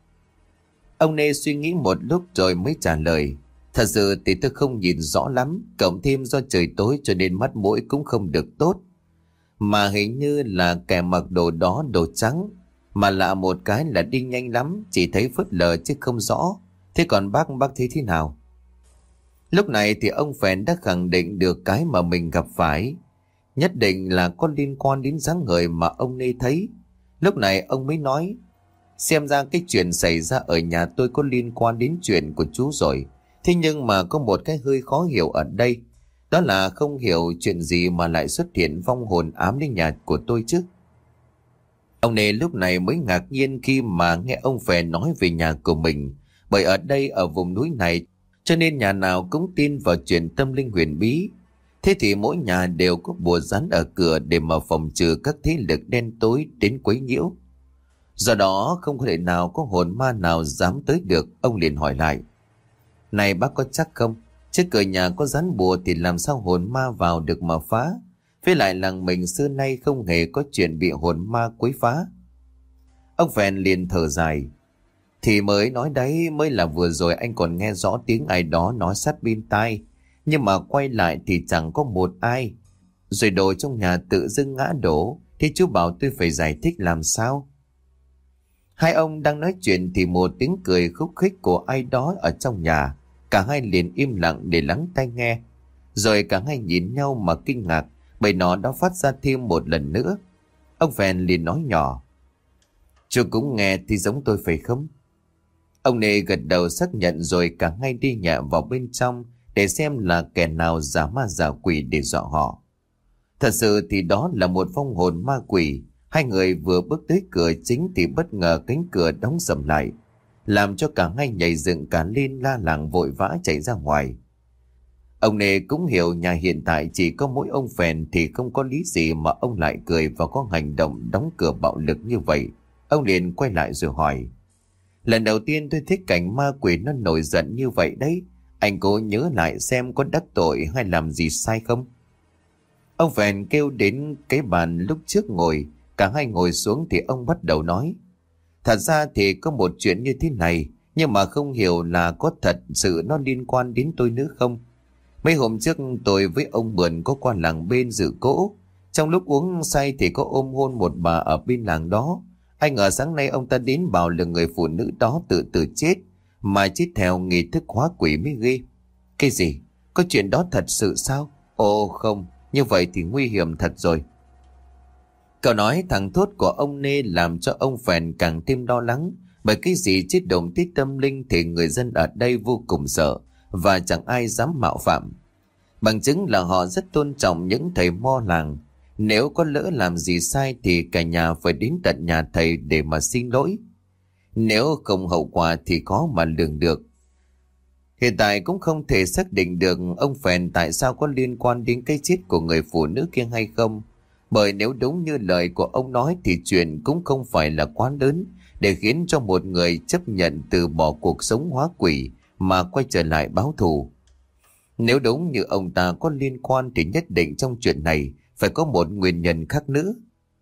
Ông Nê suy nghĩ một lúc rồi mới trả lời: Thật sự thì tôi không nhìn rõ lắm, cộng thêm do trời tối cho nên mắt mũi cũng không được tốt. Mà hình như là kẻ mặc đồ đó đồ trắng. Mà lạ một cái là đi nhanh lắm, chỉ thấy phớt lờ chứ không rõ. Thế còn bác, bác thấy thế nào? Lúc này thì ông phèn đã khẳng định được cái mà mình gặp phải nhất định là có liên quan đến dáng người mà ông Nê thấy. Lúc này ông mới nói: Xem ra cái chuyện xảy ra ở nhà tôi có liên quan đến chuyện của chú rồi. Thế nhưng mà có một cái hơi khó hiểu ở đây. Đó là không hiểu chuyện gì mà lại xuất hiện vong hồn ám đến nhà của tôi chứ. Ông Nê lúc này mới ngạc nhiên khi mà nghe ông phèn nói về nhà của mình. Bởi ở đây ở vùng núi này cho nên nhà nào cũng tin vào chuyện tâm linh huyền bí. Thế thì mỗi nhà đều có bùa rắn ở cửa để mà phòng trừ các thế lực đen tối đến quấy nhiễu. Do đó không có thể nào có hồn ma nào dám tới được. Ông liền hỏi lại: Này bác có chắc không? Trước cửa nhà có dán bùa thì làm sao hồn ma vào được mà phá? Với lại làng mình xưa nay không hề có chuyện bị hồn ma quấy phá. Ông phèn liền thở dài: Thì mới nói đấy, mới là vừa rồi anh còn nghe rõ tiếng ai đó nói sát bên tai. Nhưng mà quay lại thì chẳng có một ai. Rồi đồ trong nhà tự dưng ngã đổ. Thì chú bảo tôi phải giải thích làm sao? Hai ông đang nói chuyện thì một tiếng cười khúc khích của ai đó ở trong nhà. Cả hai liền im lặng để lắng tai nghe. Rồi cả hai nhìn nhau mà kinh ngạc, bởi nó đã phát ra thêm một lần nữa. Ông phèn liền nói nhỏ: Chú cũng nghe thì giống tôi phải không? Ông Nê gật đầu xác nhận rồi cả hai đi nhẹ vào bên trong để xem là kẻ nào giả ma giả quỷ để dọa họ. Thật sự thì đó là một vong hồn ma quỷ. Hai người vừa bước tới cửa chính thì bất ngờ cánh cửa đóng sầm lại, làm cho cả hai nhảy dựng cả lên, la làng vội vã chạy ra ngoài. Ông Nê cũng hiểu nhà hiện tại chỉ có mỗi ông Phèn thì không có lý gì mà ông lại cười và có hành động đóng cửa bạo lực như vậy. Ông liền quay lại rồi hỏi: lần đầu tiên tôi thấy cảnh ma quỷ nó nổi giận như vậy đấy. Anh cố nhớ lại xem có đắc tội hay làm gì sai không? Ông Phèn kêu đến cái bàn lúc trước ngồi. Cả hai ngồi xuống thì ông bắt đầu nói: thật ra thì có một chuyện như thế này, nhưng mà không hiểu là có thật sự nó liên quan đến tôi nữa không. Mấy hôm trước tôi với ông Mượn có qua làng bên dự cỗ. Trong lúc uống say thì có ôm hôn một bà ở bên làng đó. Ai ngờ sáng nay ông ta đến bảo là người phụ nữ đó tự tử chết, mà chết theo nghi thức hóa quỷ mới ghê. Cái gì? Có chuyện đó thật sự sao? Ồ không, như vậy thì nguy hiểm thật rồi. Câu nói thẳng thốt của ông Nê làm cho ông Phèn càng thêm lo lắng, bởi cái gì chết động tới tâm linh thì người dân ở đây vô cùng sợ và chẳng ai dám mạo phạm. Bằng chứng là họ rất tôn trọng những thầy mo làng. Nếu có lỡ làm gì sai thì cả nhà phải đến tận nhà thầy để mà xin lỗi. Nếu không hậu quả thì khó mà lường được. Hiện tại cũng không thể xác định được ông Phèn tại sao có liên quan đến cái chết của người phụ nữ kia hay không. Bởi nếu đúng như lời của ông nói thì chuyện cũng không phải là quá lớn để khiến cho một người chấp nhận từ bỏ cuộc sống hóa quỷ mà quay trở lại báo thù. Nếu đúng như ông ta có liên quan thì nhất định trong chuyện này phải có một nguyên nhân khác nữa.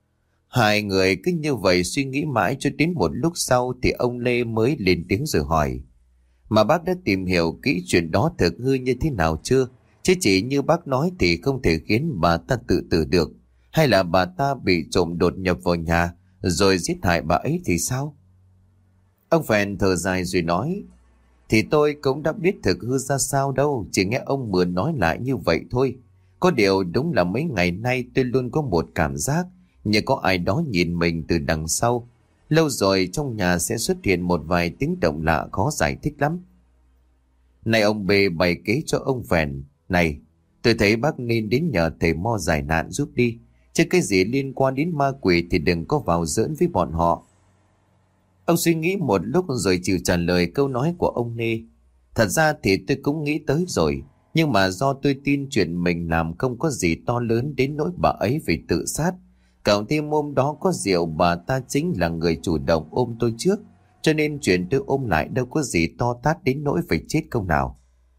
Hai người cứ như vậy suy nghĩ mãi cho đến một lúc sau thì ông Lê mới lên tiếng rồi hỏi: mà bác đã tìm hiểu kỹ chuyện đó thực hư như thế nào chưa? Chứ chỉ như bác nói thì không thể khiến bà ta tự tử được. Hay là bà ta bị trộm đột nhập vào nhà rồi giết hại bà ấy thì sao? Ông Phèn thở dài rồi nói: thì tôi cũng đã biết thực hư ra sao đâu, chỉ nghe ông Mượn nói lại như vậy thôi. Có điều đúng là mấy ngày nay tôi luôn có một cảm giác như có ai đó nhìn mình từ đằng sau. Lâu rồi trong nhà sẽ xuất hiện một vài tiếng động lạ khó giải thích lắm. Này ông B bày kế cho ông Phèn: này, tôi thấy bác nên đến nhờ thầy mo giải nạn giúp đi. Chứ cái gì liên quan đến ma quỷ thì đừng có vào giỡn với bọn họ. Ông suy nghĩ một lúc rồi chịu trả lời câu nói của ông Nê. Thật ra thì tôi cũng nghĩ tới rồi, nhưng mà do tôi tin chuyện mình làm không có gì to lớn đến nỗi bà ấy phải tự sát. Cộng thêm hôm đó có rượu, bà ta chính là người chủ động ôm tôi trước, cho nên chuyện tôi ôm lại đâu có gì to tát đến nỗi phải chết công nào.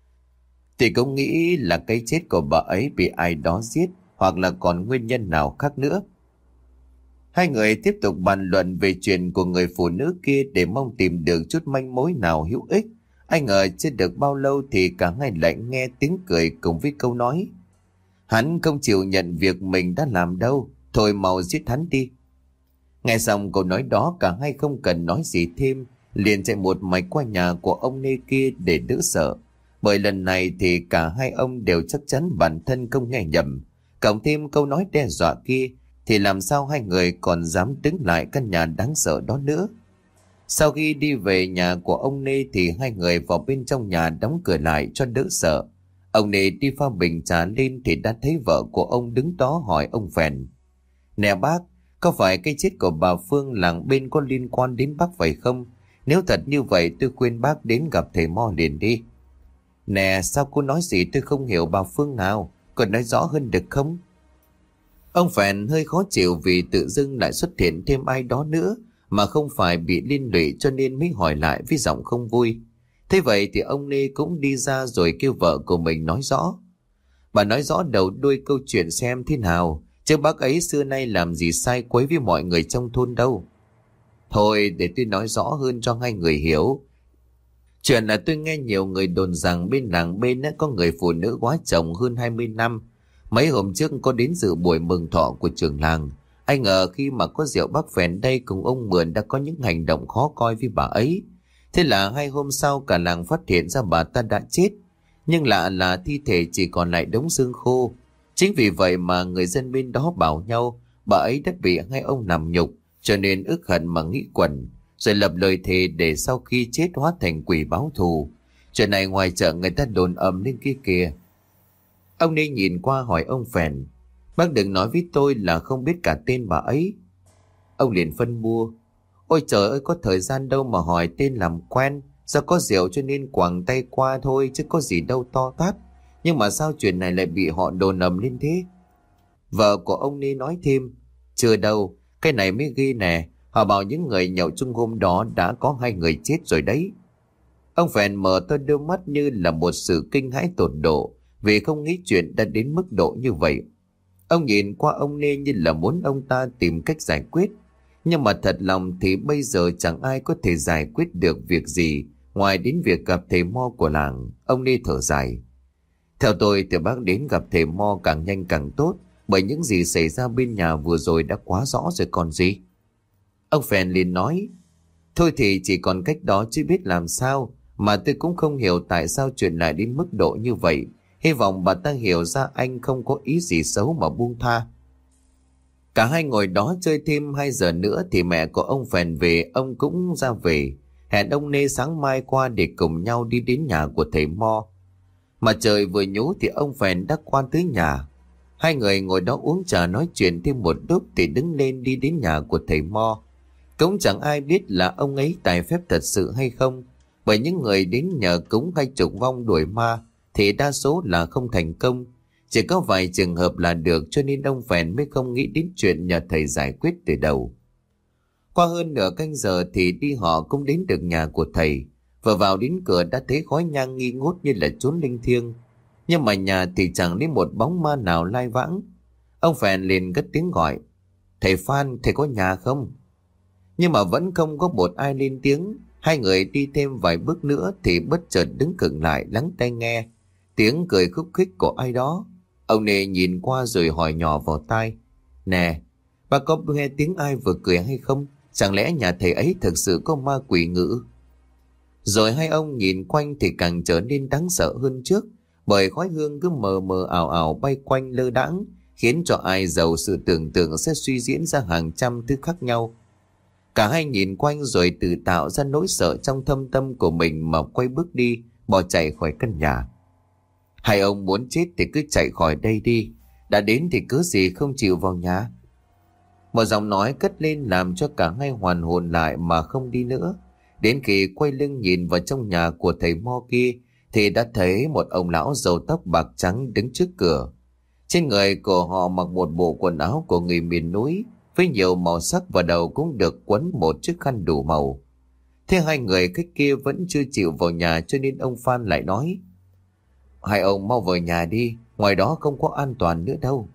Thì cũng nghĩ là cái chết của bà ấy bị ai đó giết, hoặc là còn nguyên nhân nào khác nữa. Hai người tiếp tục bàn luận về chuyện của người phụ nữ kia để mong tìm được chút manh mối nào hữu ích. Ai ngờ chưa được bao lâu thì cả hai lại nghe tiếng cười cùng với câu nói: hắn không chịu nhận việc mình đã làm đâu, thôi mau giết hắn đi. Nghe xong câu nói đó, cả hai không cần nói gì thêm, liền chạy một mạch qua nhà của ông Nê kia để đỡ sợ. Bởi lần này thì cả hai ông đều chắc chắn bản thân không nghe nhầm. Cộng thêm câu nói đe dọa kia thì làm sao hai người còn dám đứng lại căn nhà đáng sợ đó nữa. Sau khi đi về nhà của ông Nê thì hai người vào bên trong nhà đóng cửa lại cho đỡ sợ. Ông Nê đi pha bình trà lên thì đã thấy vợ của ông đứng đó hỏi ông Phèn: nè bác, có phải cái chết của bà Phương làng bên có liên quan đến bác phải không? Nếu thật như vậy tôi khuyên bác đến gặp thầy mo liền đi. Nè, sao cô nói gì tôi không hiểu bà Phương nào, còn nói rõ hơn được không? Ông Phèn hơi khó chịu vì tự dưng lại xuất hiện thêm ai đó nữa mà không phải bị liên lụy, cho nên mới hỏi lại với giọng không vui. Thế vậy thì ông Nê cũng đi ra rồi kêu vợ của mình nói rõ. Bà nói rõ đầu đuôi câu chuyện xem thế nào, chứ bác ấy xưa nay làm gì sai quấy với mọi người trong thôn đâu. Thôi để tôi nói rõ hơn cho hai người hiểu. Chuyện là tôi nghe nhiều người đồn rằng bên làng bên có người phụ nữ quá chồng hơn hai mươi năm. Mấy hôm trước có đến dự buổi mừng thọ của trưởng làng. Ai ngờ khi mà có rượu bác Phèn đây cùng ông Mượn đã có những hành động khó coi với bà ấy. Thế là hai hôm sau cả làng phát hiện ra bà ta đã chết. Nhưng lạ là thi thể chỉ còn lại đống xương khô. Chính vì vậy mà người dân bên đó bảo nhau bà ấy đã bị hai ông làm nhục, cho nên ức hận mà nghĩ quẩn. rồi lập lời thề để sau khi chết hóa thành quỷ báo thù. Chuyện này ngoài chợ người ta đồn ầm lên kia kìa. Ông Ni nhìn qua hỏi ông Phèn: Bác đừng nói với tôi là không biết cả tên bà ấy. Ông liền phân bua: Ôi trời ơi, có thời gian đâu mà hỏi tên làm quen. Do có rượu cho nên quẳng tay qua thôi, chứ có gì đâu to tát. Nhưng mà sao chuyện này lại bị họ đồn ầm lên thế? Vợ của ông Ni nói thêm: Chưa đâu, cái này mới ghi nè. Họ bảo những người nhậu chung hôm đó đã có hai người chết rồi đấy. Ông Phèn mở to đôi mắt như là một sự kinh hãi tột độ, vì không nghĩ chuyện đã đến mức độ như vậy. Ông nhìn qua ông Ni như là muốn ông ta tìm cách giải quyết. Nhưng mà thật lòng thì bây giờ chẳng ai có thể giải quyết được việc gì ngoài đến việc gặp thầy Mo của làng. Ông Ni thở dài: Theo tôi thì bác đến gặp thầy Mo càng nhanh càng tốt, bởi những gì xảy ra bên nhà vừa rồi đã quá rõ rồi còn gì. Ông Phèn liền nói: Thôi thì chỉ còn cách đó chứ biết làm sao. Mà tôi cũng không hiểu tại sao chuyện lại đến mức độ như vậy. Hy vọng bà ta hiểu ra anh không có ý gì xấu mà buông tha. Cả hai ngồi đó chơi thêm hai giờ nữa thì mẹ của ông Phèn về, ông cũng ra về. Hẹn ông Nê sáng mai qua để cùng nhau đi đến nhà của thầy Mo. Mà trời vừa nhú thì ông Phèn đã qua tới nhà. Hai người ngồi đó uống trà nói chuyện thêm một lúc thì đứng lên đi đến nhà của thầy Mo. Cũng chẳng ai biết là ông ấy tài phép thật sự hay không, bởi những người đến nhờ cúng hay trục vong đuổi ma thì đa số là không thành công. Chỉ có vài trường hợp là được, cho nên ông Phèn mới không nghĩ đến chuyện nhờ thầy giải quyết từ đầu. Qua hơn nửa canh giờ thì đi họ cũng đến được nhà của thầy. Vừa vào đến cửa đã thấy khói nhang nghi ngút như là chốn linh thiêng. Nhưng mà nhà thì chẳng đến một bóng ma nào lai vãng. Ông Phèn liền cất tiếng gọi: Thầy Phan, thầy có nhà không? Nhưng mà vẫn không có một ai lên tiếng. Hai người đi thêm vài bước nữa thì bất chợt đứng khựng lại lắng tai nghe tiếng cười khúc khích của ai đó. Ông Nê nhìn qua rồi hỏi nhỏ vào tai: Nè, bà có nghe tiếng ai vừa cười hay không? Chẳng lẽ nhà thầy ấy thực sự có ma quỷ ngữ? Rồi hai ông nhìn quanh thì càng trở nên đáng sợ hơn trước, bởi khói hương cứ mờ mờ ảo ảo bay quanh lơ đãng, khiến cho ai giàu sự tưởng tượng sẽ suy diễn ra hàng trăm thứ khác nhau. Cả hai nhìn quanh rồi tự tạo ra nỗi sợ trong thâm tâm của mình mà quay bước đi, bỏ chạy khỏi căn nhà. Hai ông muốn chết thì cứ chạy khỏi đây đi, đã đến thì cứ gì không chịu vào nhà. Một giọng nói cất lên làm cho cả hai hoàn hồn lại mà không đi nữa. Đến khi quay lưng nhìn vào trong nhà của thầy Mo kia thì đã thấy một ông lão râu tóc bạc trắng đứng trước cửa. Trên người của họ mặc một bộ quần áo của người miền núi với nhiều màu sắc, và đầu cũng được quấn một chiếc khăn đủ màu. Thế hai người khách kia vẫn chưa chịu vào nhà, cho nên ông Phan lại nói: Hai ông mau vào nhà đi, ngoài đó không có an toàn nữa đâu.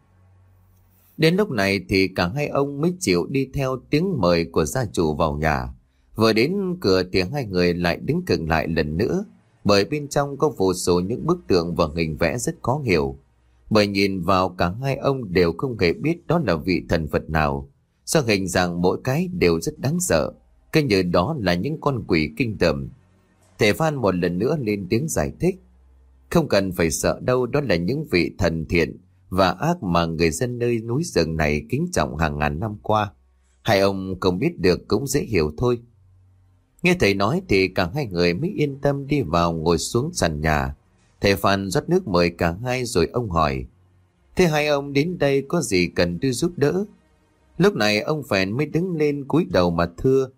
Đến lúc này thì cả hai ông mới chịu đi theo tiếng mời của gia chủ vào nhà. Vừa đến cửa thì hai người lại đứng khựng lại lần nữa, bởi bên trong có vô số những bức tượng và hình vẽ rất khó hiểu. Bởi nhìn vào cả hai ông đều không hề biết đó là vị thần Phật nào. Sao hình dạng mỗi cái đều rất đáng sợ, cứ như đó là những con quỷ kinh tởm. Thầy Phan một lần nữa lên tiếng giải thích: Không cần phải sợ đâu, đó là những vị thần thiện và ác mà người dân nơi núi rừng này kính trọng hàng ngàn năm qua. Hai ông không biết được cũng dễ hiểu thôi. Nghe thầy nói thì cả hai người mới yên tâm đi vào ngồi xuống sàn nhà. Thầy Phan rót nước mời cả hai rồi ông hỏi: Thế hai ông đến đây có gì cần tôi giúp đỡ? Lúc này ông Phèn mới đứng lên cúi đầu mà thưa: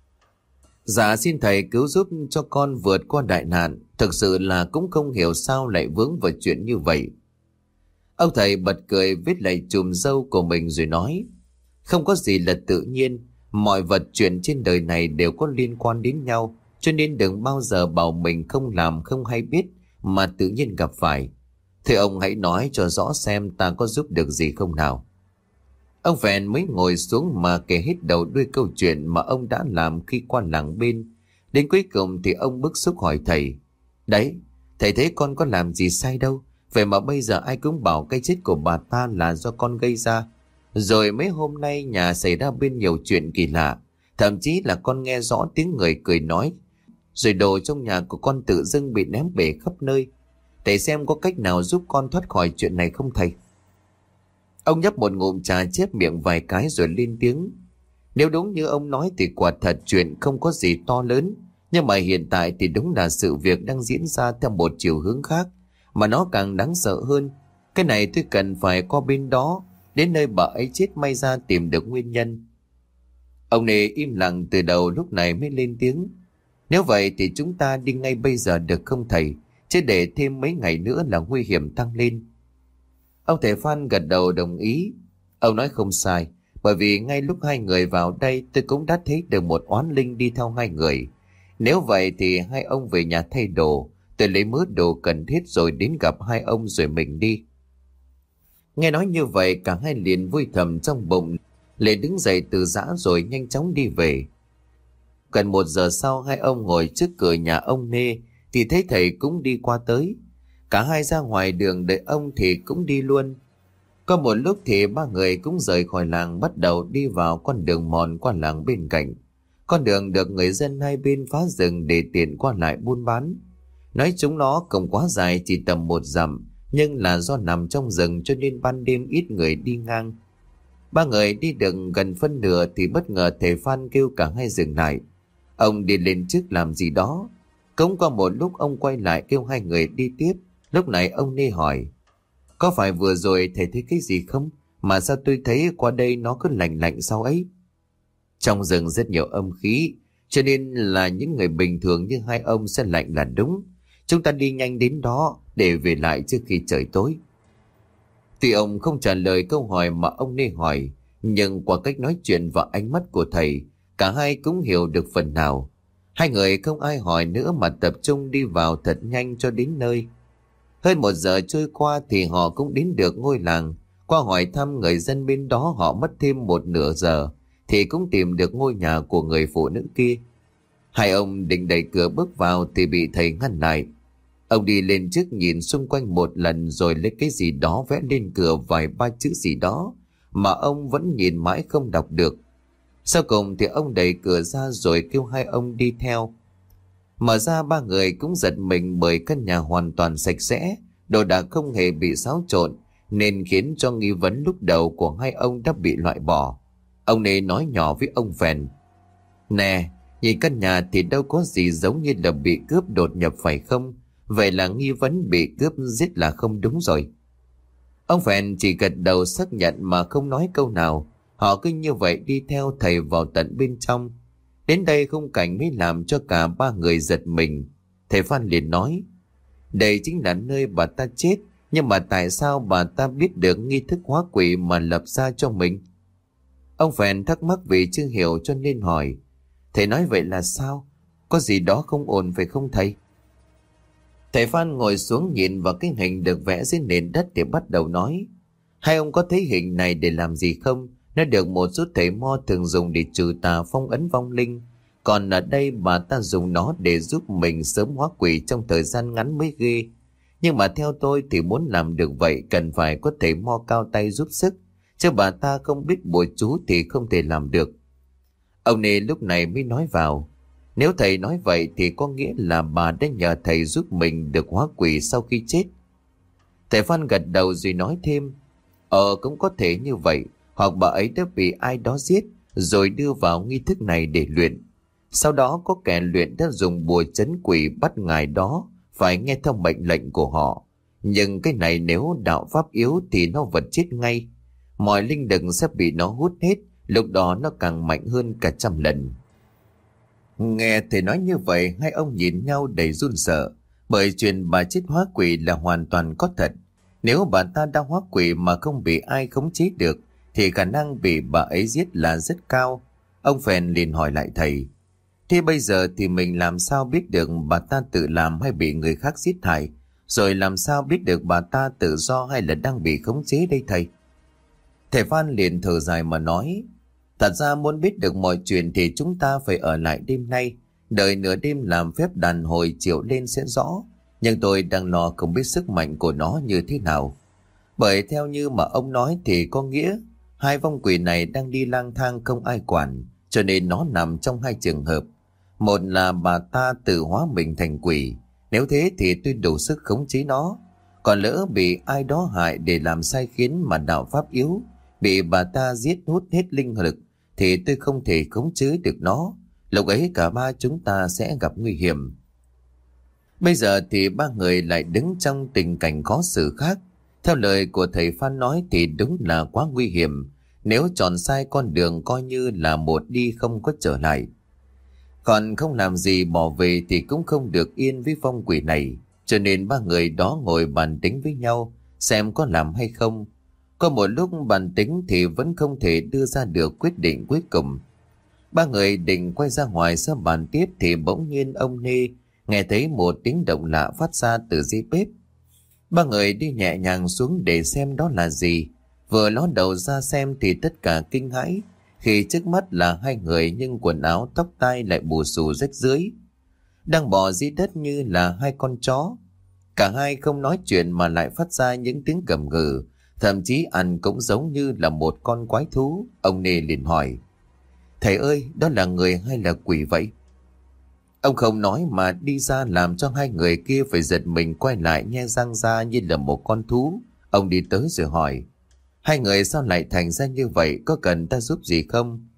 Dạ xin thầy cứu giúp cho con vượt qua đại nạn. Thực sự là cũng không hiểu sao lại vướng vào chuyện như vậy. Ông thầy bật cười viết lại chùm râu của mình rồi nói: Không có gì là tự nhiên. Mọi vật chuyện trên đời này đều có liên quan đến nhau, cho nên đừng bao giờ bảo mình không làm không hay biết mà tự nhiên gặp phải. Thế ông hãy nói cho rõ xem ta có giúp được gì không nào. Ông Phèn mới ngồi xuống mà kể hết đầu đuôi câu chuyện mà ông đã làm khi qua làng bên. Đến cuối cùng thì ông bức xúc hỏi thầy: Đấy, thầy thấy con có làm gì sai đâu, vậy mà bây giờ ai cũng bảo cái chết của bà ta là do con gây ra. Rồi mấy hôm nay nhà xảy ra bên nhiều chuyện kỳ lạ, thậm chí là con nghe rõ tiếng người cười nói, rồi đồ trong nhà của con tự dưng bị ném bể khắp nơi. Thầy xem có cách nào giúp con thoát khỏi chuyện này không thầy? Ông nhấp một ngụm trà chép miệng vài cái rồi lên tiếng: Nếu đúng như ông nói thì quả thật chuyện không có gì to lớn. Nhưng mà hiện tại thì đúng là sự việc đang diễn ra theo một chiều hướng khác, mà nó càng đáng sợ hơn. Cái này tôi cần phải qua bên đó, đến nơi bà ấy chết may ra tìm được nguyên nhân. Ông này im lặng từ đầu lúc này mới lên tiếng. Nếu vậy thì chúng ta đi ngay bây giờ được không thầy? Chứ để thêm mấy ngày nữa là nguy hiểm tăng lên. Ông thầy Phan gật đầu đồng ý. Ông nói không sai, bởi vì ngay lúc hai người vào đây tôi cũng đã thấy được một oán linh đi theo hai người. Nếu vậy thì hai ông về nhà thay đồ, tôi lấy mớ đồ cần thiết rồi đến gặp hai ông rồi mình đi. Nghe nói như vậy cả hai liền vui thầm trong bụng, liền đứng dậy từ giã rồi nhanh chóng đi về. Gần một giờ sau hai ông ngồi trước cửa nhà ông Nê thì thấy thầy cũng đi qua tới. Cả hai ra ngoài đường đợi ông thì cũng đi luôn. Có một lúc thì ba người cũng rời khỏi làng, bắt đầu đi vào con đường mòn qua làng bên cạnh. Con đường được người dân hai bên phá rừng để tiện qua lại buôn bán. Nói chúng nó không quá dài, chỉ tầm một dặm, nhưng là do nằm trong rừng cho nên ban đêm ít người đi ngang. Ba người đi được gần phân nửa thì bất ngờ thầy Phan kêu cả hai dừng lại. Ông đi lên trước làm gì đó. Cũng có một lúc ông quay lại kêu hai người đi tiếp. Lúc này ông Nê hỏi: có phải vừa rồi thầy thấy cái gì không? Mà sao tôi thấy qua đây nó cứ lạnh lạnh sao ấy? Trong rừng rất nhiều âm khí, cho nên là những người bình thường như hai ông sẽ lạnh là đúng. Chúng ta đi nhanh đến đó để về lại trước khi trời tối. Tuy ông không trả lời câu hỏi mà ông Nê hỏi, nhưng qua cách nói chuyện và ánh mắt của thầy, cả hai cũng hiểu được phần nào. Hai người không ai hỏi nữa mà tập trung đi vào thật nhanh cho đến nơi. Hơn một giờ trôi qua thì họ cũng đến được ngôi làng. Qua hỏi thăm người dân bên đó họ mất thêm một nửa giờ thì cũng tìm được ngôi nhà của người phụ nữ kia. Hai ông định đẩy cửa bước vào thì bị thầy ngăn lại. Ông đi lên trước nhìn xung quanh một lần rồi lấy cái gì đó vẽ lên cửa vài ba chữ gì đó mà ông vẫn nhìn mãi không đọc được. Sau cùng thì ông đẩy cửa ra rồi kêu hai ông đi theo. Mở ra ba người cũng giật mình bởi căn nhà hoàn toàn sạch sẽ, đồ đạc không hề bị xáo trộn, nên khiến cho nghi vấn lúc đầu của hai ông đã bị loại bỏ. Ông này nói nhỏ với ông Phèn: nè, nhìn căn nhà thì đâu có gì giống như là bị cướp đột nhập phải không? Vậy là nghi vấn bị cướp giết là không đúng rồi. Ông Phèn chỉ gật đầu xác nhận mà không nói câu nào. Họ cứ như vậy đi theo thầy vào tận bên trong. Đến đây khung cảnh mới làm cho cả ba người giật mình. Thầy Phan liền nói: đây chính là nơi bà ta chết, nhưng mà tại sao bà ta biết được nghi thức hóa quỷ mà lập ra cho mình? Ông Phèn thắc mắc vì chưa hiểu cho nên hỏi: thầy nói vậy là sao? Có gì đó không ổn phải không thầy? Thầy Phan ngồi xuống nhìn vào cái hình được vẽ dưới nền đất để bắt đầu nói: hai ông có thấy hình này để làm gì không? Nó được một số thầy mo thường dùng để trừ tà phong ấn vong linh. Còn ở đây bà ta dùng nó để giúp mình sớm hóa quỷ trong thời gian ngắn mới ghê. Nhưng mà theo tôi thì muốn làm được vậy cần phải có thầy mo cao tay giúp sức. Chứ bà ta không biết bùa chú thì không thể làm được. Ông này lúc này mới nói vào: nếu thầy nói vậy thì có nghĩa là bà đã nhờ thầy giúp mình được hóa quỷ sau khi chết. Thầy Phan gật đầu rồi nói thêm: Ờ cũng có thể như vậy. Hoặc bà ấy đã bị ai đó giết rồi đưa vào nghi thức này để luyện. Sau đó có kẻ luyện đã dùng bùa trấn quỷ bắt ngài đó phải nghe theo mệnh lệnh của họ. Nhưng cái này nếu đạo pháp yếu thì nó vật chết ngay. Mọi linh lực sẽ bị nó hút hết, lúc đó nó càng mạnh hơn cả trăm lần. Nghe thầy nói như vậy, hai ông nhìn nhau đầy run sợ, bởi chuyện bà chết hóa quỷ là hoàn toàn có thật. Nếu bà ta đã hóa quỷ mà không bị ai khống chế được thì khả năng bị bà ấy giết là rất cao. Ông Phèn liền hỏi lại thầy: thế bây giờ thì mình làm sao biết được bà ta tự làm hay bị người khác giết hại? Rồi làm sao biết được bà ta tự do hay là đang bị khống chế đây thầy? Thầy Phan liền thở dài mà nói: thật ra muốn biết được mọi chuyện thì chúng ta phải ở lại đêm nay. Đợi nửa đêm làm phép đàn hồi chiều lên sẽ rõ. Nhưng tôi đang lo không biết sức mạnh của nó như thế nào. Bởi theo như mà ông nói thì có nghĩa hai vong quỷ này đang đi lang thang không ai quản, cho nên nó nằm trong hai trường hợp. Một là bà ta tự hóa mình thành quỷ, nếu thế thì tôi đủ sức khống chế nó. Còn lỡ bị ai đó hại để làm sai khiến mà đạo pháp yếu, bị bà ta giết hút hết linh lực, thì tôi không thể khống chế được nó. Lúc ấy cả ba chúng ta sẽ gặp nguy hiểm. Bây giờ thì ba người lại đứng trong tình cảnh khó xử khác. Theo lời của thầy Phan nói thì đúng là quá nguy hiểm. Nếu chọn sai con đường coi như là một đi không có trở lại. Còn không làm gì bỏ về thì cũng không được yên với phong quỷ này. Cho nên ba người đó ngồi bàn tính với nhau xem có làm hay không. Có một lúc bàn tính thì vẫn không thể đưa ra được quyết định cuối cùng. Ba người định quay ra ngoài sau bàn tiếp thì bỗng nhiên ông Nê nghe thấy một tiếng động lạ phát ra từ dưới bếp. Ba người đi nhẹ nhàng xuống để xem đó là gì. Vừa ló đầu ra xem thì tất cả kinh hãi khi trước mắt là hai người nhưng quần áo tóc tai lại bù xù rách rưới, đang bò dưới đất như là hai con chó. Cả hai không nói chuyện mà lại phát ra những tiếng gầm gừ, thậm chí ăn cũng giống như là một con quái thú. Ông Nê liền hỏi: "Thầy ơi, đó là người hay là quỷ vậy?" Ông không nói mà đi ra làm cho hai người kia phải giật mình quay lại nhe răng ra như là một con thú. Ông đi tới rồi hỏi: "Hai người sao lại thành ra như vậy, có cần ta giúp gì không?"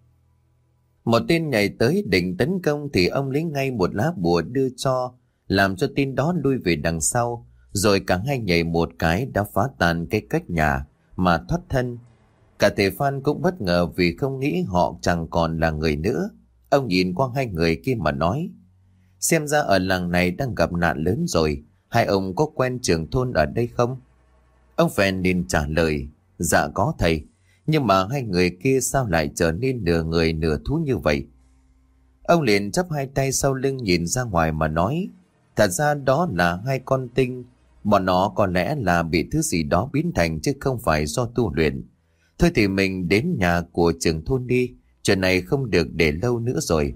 Một tên nhảy tới định tấn công thì ông lấy ngay một lá bùa đưa cho, làm cho tên đó lui về đằng sau, rồi cả hai nhảy một cái đã phá tan cái cách nhà mà thoát thân. Cả thầy Phan cũng bất ngờ vì không nghĩ họ chẳng còn là người nữa. Ông nhìn qua hai người kia mà nói: "Xem ra ở làng này đang gặp nạn lớn rồi. Hai ông có quen trưởng thôn ở đây không?" Ông Phèn liền trả lời: "Dạ có thầy. Nhưng mà hai người kia sao lại trở nên nửa người nửa thú như vậy?" Ông liền chắp hai tay sau lưng nhìn ra ngoài mà nói: "Thật ra đó là hai con tinh. Bọn nó có lẽ là bị thứ gì đó biến thành chứ không phải do tu luyện. Thôi thì mình đến nhà của trưởng thôn đi. Chuyện này không được để lâu nữa rồi."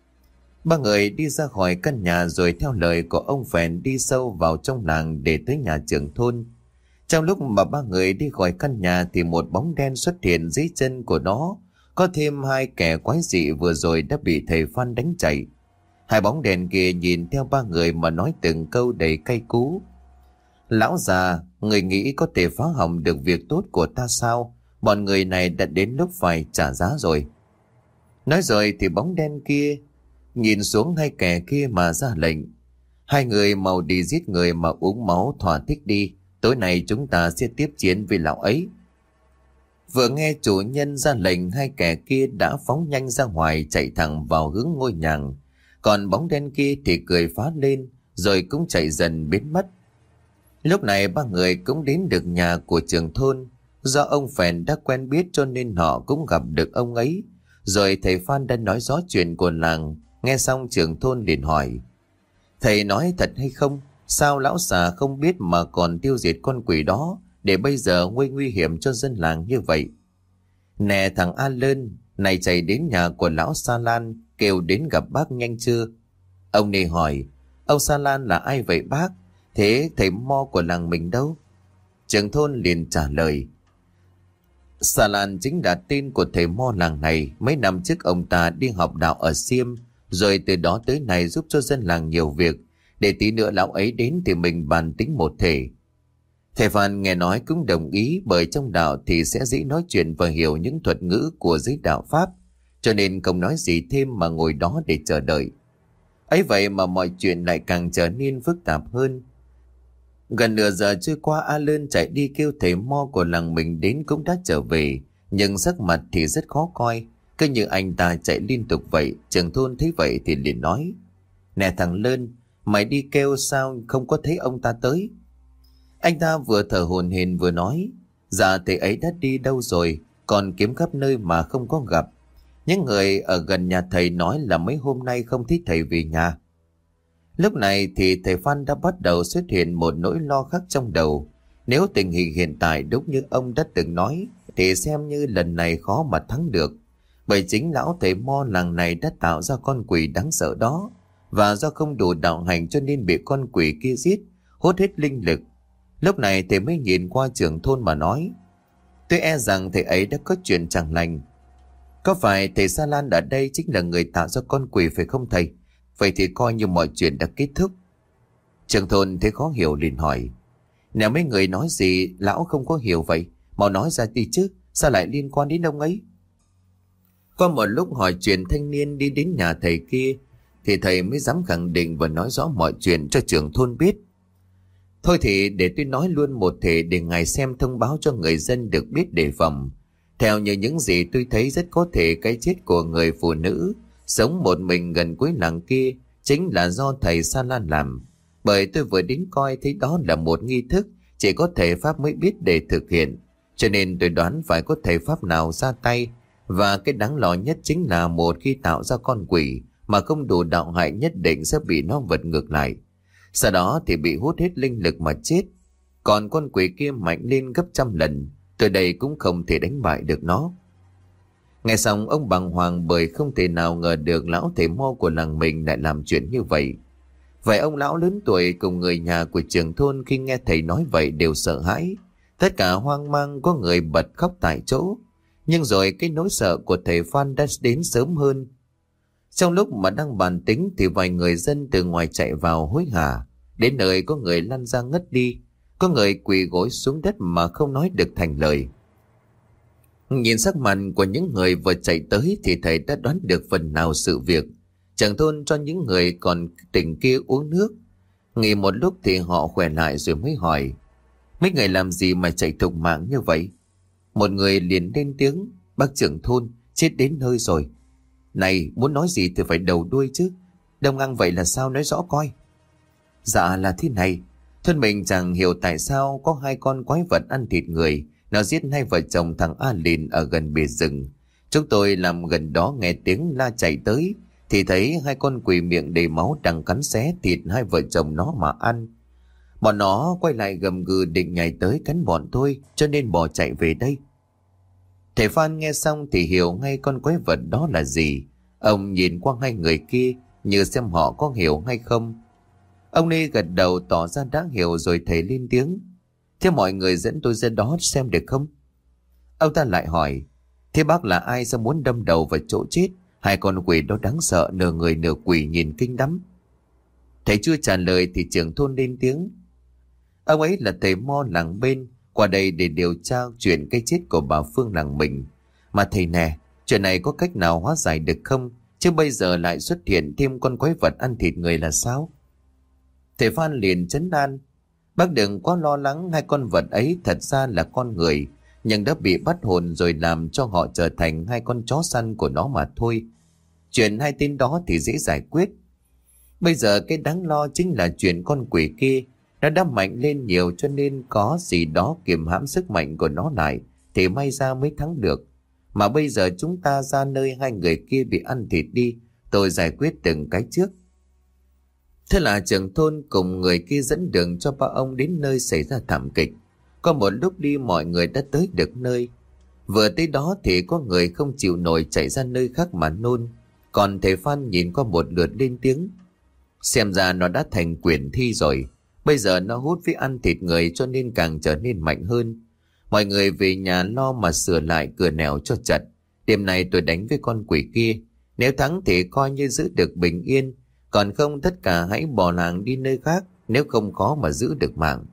Ba người đi ra khỏi căn nhà rồi theo lời của ông Phèn đi sâu vào trong làng để tới nhà trưởng thôn. Trong lúc mà ba người đi khỏi căn nhà thì một bóng đen xuất hiện dưới chân của nó. Có thêm hai kẻ quái dị vừa rồi đã bị thầy Phan đánh chạy. Hai bóng đèn kia nhìn theo ba người mà nói từng câu đầy cay cú: "Lão già, người nghĩ có thể phá hỏng được việc tốt của ta sao? Bọn người này đã đến lúc phải trả giá rồi." Nói rồi thì bóng đen kia nhìn xuống hai kẻ kia mà ra lệnh: "Hai người mau đi giết người mà uống máu thỏa thích đi. Tối nay chúng ta sẽ tiếp chiến với lão ấy." Vừa nghe chủ nhân ra lệnh, hai kẻ kia đã phóng nhanh ra ngoài chạy thẳng vào hướng ngôi nhà. Còn bóng đen kia thì cười phá lên rồi cũng chạy dần biến mất. Lúc này ba người cũng đến được nhà của trưởng thôn. Do ông Phèn đã quen biết cho nên họ cũng gặp được ông ấy. Rồi thầy Phan đã nói rõ chuyện của làng. Nghe xong trưởng thôn liền hỏi: "Thầy nói thật hay không? Sao lão già không biết mà còn tiêu diệt con quỷ đó để bây giờ nguy nguy hiểm cho dân làng như vậy?" "Nè thằng A Lơn, này chạy đến nhà của lão Sa Lan kêu đến gặp bác nhanh chưa?" Ông này hỏi: "Ông Sa Lan là ai vậy bác? Thế thầy mo của làng mình đâu?" Trưởng thôn liền trả lời: "Sa Lan chính là tên của thầy mo làng này. Mấy năm trước ông ta đi học đạo ở Xiêm, rồi từ đó tới này giúp cho dân làng nhiều việc. Để tí nữa lão ấy đến thì mình bàn tính một thể." Thầy Phan nghe nói cũng đồng ý, bởi trong đạo thì sẽ dễ nói chuyện và hiểu những thuật ngữ của giới đạo Pháp, cho nên không nói gì thêm mà ngồi đó để chờ đợi. Ấy vậy mà mọi chuyện lại càng trở nên phức tạp hơn. Gần nửa giờ trôi qua, A Lơn chạy đi kêu thầy mo của làng mình đến cũng đã trở về, nhưng sắc mặt thì rất khó coi, cứ như anh ta chạy liên tục vậy. Trưởng thôn thấy vậy thì liền nói: "Nè thằng Lơn, mày đi kêu sao không có thấy ông ta tới?" Anh ta vừa thở hổn hển vừa nói: "Dạ thầy ấy đã đi đâu rồi, còn kiếm khắp nơi mà không có gặp. Những người ở gần nhà thầy nói là mấy hôm nay không thấy thầy về nhà." Lúc này thì thầy Phan đã bắt đầu xuất hiện một nỗi lo khác trong đầu. Nếu tình hình hiện tại đúng như ông đã từng nói thì xem như lần này khó mà thắng được, bởi chính lão thầy mo làng này đã tạo ra con quỷ đáng sợ đó, và do không đủ đạo hành cho nên bị con quỷ kia giết, hút hết linh lực. Lúc này thầy mới nhìn qua trưởng thôn mà nói: "Tôi e rằng thầy ấy đã có chuyện chẳng lành. Có phải thầy Sa Lan ở đây chính là người tạo ra con quỷ phải không thầy? Vậy thì coi như mọi chuyện đã kết thúc." Trưởng thôn thấy khó hiểu liền hỏi: "Nếu mấy người nói gì lão không có hiểu vậy? Mau nói ra đi chứ, sao lại liên quan đến ông ấy?" Qua một lúc hỏi chuyện thanh niên đi đến nhà thầy kia thì thầy mới dám khẳng định và nói rõ mọi chuyện cho trưởng thôn biết. Thôi thì để tôi nói luôn một thể để ngài xem thông báo cho người dân được biết đề phòng. Theo như những gì tôi thấy, rất có thể cái chết của người phụ nữ sống một mình gần cuối làng kia chính là do thầy Sa Lan làm. Bởi tôi vừa đến coi thấy đó là một nghi thức chỉ có thầy Pháp mới biết để thực hiện. Cho nên tôi đoán phải có thầy Pháp nào ra tay. Và cái đáng lo nhất chính là một khi tạo ra con quỷ mà không đủ đạo hại nhất định sẽ bị nó vật ngược lại. Sau đó thì bị hút hết linh lực mà chết. Còn con quỷ kia mạnh lên gấp trăm lần, tôi đây cũng không thể đánh bại được nó. Nghe xong ông bàng hoàng bởi không thể nào ngờ được lão thầy mo của làng mình lại làm chuyện như vậy. Vậy ông lão lớn tuổi cùng người nhà của trưởng thôn khi nghe thầy nói vậy đều sợ hãi. Tất cả hoang mang, có người bật khóc tại chỗ. Nhưng rồi cái nỗi sợ của thầy Phan đã đến sớm hơn. Trong lúc mà đang bàn tính thì vài người dân từ ngoài chạy vào hối hả. Đến nơi có người lăn ra ngất đi, có người quỳ gối xuống đất mà không nói được thành lời. Nhìn sắc mặt của những người vừa chạy tới thì thầy đã đoán được phần nào sự việc. Trưởng thôn cho những người còn tỉnh kia uống nước. Nghỉ một lúc thì họ khỏe lại rồi mới hỏi: mấy người làm gì mà chạy thục mạng như vậy? Một người liền lên tiếng: bác trưởng thôn, chết đến nơi rồi. Này, muốn nói gì thì phải đầu đuôi chứ. Đông ngang vậy là sao, nói rõ coi. Dạ là thế này, thôn mình chẳng hiểu tại sao có hai con quái vật ăn thịt người. Nó giết hai vợ chồng thằng A Lìn ở gần bìa rừng. Chúng tôi làm gần đó nghe tiếng la chạy tới thì thấy hai con quỷ miệng đầy máu đang cắn xé thịt hai vợ chồng nó mà ăn. Bọn nó quay lại gầm gừ định nhảy tới cắn bọn tôi, cho nên bỏ chạy về đây. Thầy Phan nghe xong thì hiểu ngay con quái vật đó là gì. Ông nhìn qua hai người kia như xem họ có hiểu hay không. Ông Ni gật đầu tỏ ra đã hiểu rồi thầy lên tiếng: thế mọi người dẫn tôi ra đó xem được không? Ông ta lại hỏi: thế bác là ai sao muốn đâm đầu vào chỗ chết? Hai con quỷ đó đáng sợ, nửa người nửa quỷ nhìn kinh lắm. Thầy chưa trả lời thì trưởng thôn lên tiếng: ông ấy là thầy mo làng bên, qua đây để điều tra chuyện cái chết của bà Phương làng mình. Mà thầy nè, chuyện này có cách nào hóa giải được không? Chứ bây giờ lại xuất hiện thêm con quái vật ăn thịt người là sao? Thầy Phan liền trấn an: bác đừng quá lo lắng, hai con vật ấy thật ra là con người, nhưng đã bị bắt hồn rồi làm cho họ trở thành hai con chó săn của nó mà thôi. Chuyện hai tên đó thì dễ giải quyết. Bây giờ cái đáng lo chính là chuyện con quỷ kia. Nó đã mạnh lên nhiều cho nên có gì đó kiềm hãm sức mạnh của nó lại thì may ra mới thắng được. Mà bây giờ chúng ta ra nơi hai người kia bị ăn thịt đi, tôi giải quyết từng cái trước. Thế là trưởng thôn cùng người kia dẫn đường cho ba ông đến nơi xảy ra thảm kịch. Có một lúc đi mọi người đã tới được nơi. Vừa tới đó thì có người không chịu nổi chạy ra nơi khác mà nôn. Còn thầy Phan nhìn qua một lượt lên tiếng: xem ra nó đã thành quyển thi rồi. Bây giờ nó hút với ăn thịt người cho nên càng trở nên mạnh hơn. Mọi người về nhà lo mà sửa lại cửa nẻo cho chặt. Đêm nay tôi đánh với con quỷ kia. Nếu thắng thì coi như giữ được bình yên. Còn không tất cả hãy bỏ làng đi nơi khác, nếu không khó mà giữ được mạng.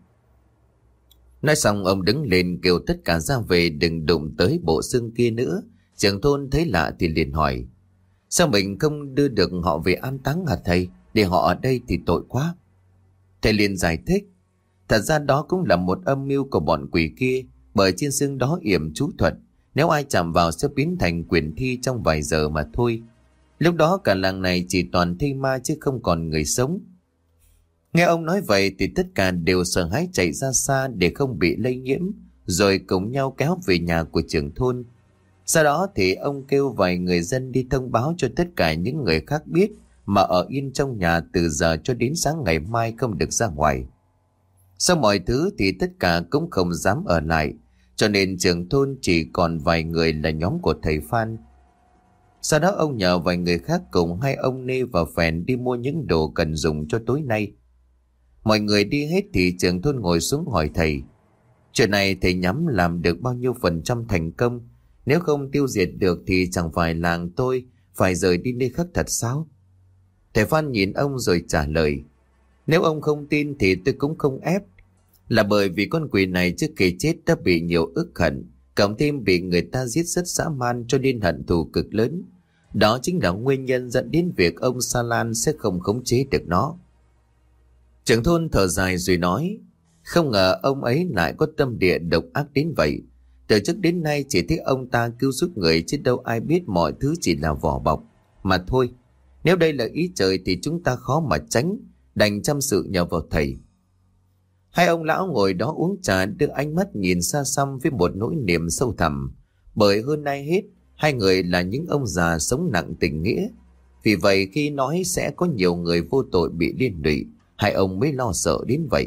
Nói xong ông đứng lên kêu tất cả ra về đừng đụng tới bộ xương kia nữa. Trưởng thôn thấy lạ thì liền hỏi: sao mình không đưa được họ về an táng hả thầy? Để họ ở đây thì tội quá. Thầy liền giải thích: thật ra đó cũng là một âm mưu của bọn quỷ kia. Bởi trên xương đó yểm chú thuật, nếu ai chạm vào sẽ biến thành quyển thi trong vài giờ mà thôi. Lúc đó cả làng này chỉ toàn thây ma chứ không còn người sống. Nghe ông nói vậy thì tất cả đều sợ hãi chạy ra xa để không bị lây nhiễm, rồi cùng nhau kéo về nhà của trưởng thôn. Sau đó thì ông kêu vài người dân đi thông báo cho tất cả những người khác biết mà ở yên trong nhà từ giờ cho đến sáng ngày mai không được ra ngoài. Sau mọi thứ thì tất cả cũng không dám ở lại, cho nên trưởng thôn chỉ còn vài người là nhóm của thầy Phan. Sau đó ông nhờ vài người khác cùng hai ông Nê và Phèn đi mua những đồ cần dùng cho tối nay. Mọi người đi hết thì trưởng thôn ngồi xuống hỏi thầy: chuyện này thầy nhắm làm được bao nhiêu phần trăm thành công? Nếu không tiêu diệt được thì chẳng phải làng tôi phải rời đi nơi khác thật sao? Thầy Phan nhìn ông rồi trả lời: nếu ông không tin thì tôi cũng không ép. Là bởi vì con quỷ này trước khi chết đã bị nhiều ức hận, Cộng thêm bị người ta giết rất dã man cho nên hận thù cực lớn. Đó chính là nguyên nhân dẫn đến việc ông Sa Lan sẽ không khống chế được nó. Trưởng thôn thở dài rồi nói, không ngờ ông ấy lại có tâm địa độc ác đến vậy. Từ trước đến nay chỉ thấy ông ta cứu giúp người, chứ đâu ai biết mọi thứ chỉ là vỏ bọc mà thôi. Nếu đây là ý trời thì chúng ta khó mà tránh, đành chăm sự nhờ vào thầy. Hai ông lão ngồi đó uống trà, đưa ánh mắt nhìn xa xăm với một nỗi niềm sâu thẳm. Bởi hơn ai hết, hai người là những ông già sống nặng tình nghĩa. Vì vậy khi nói sẽ có nhiều người vô tội bị liên lụy, hai ông mới lo sợ đến vậy.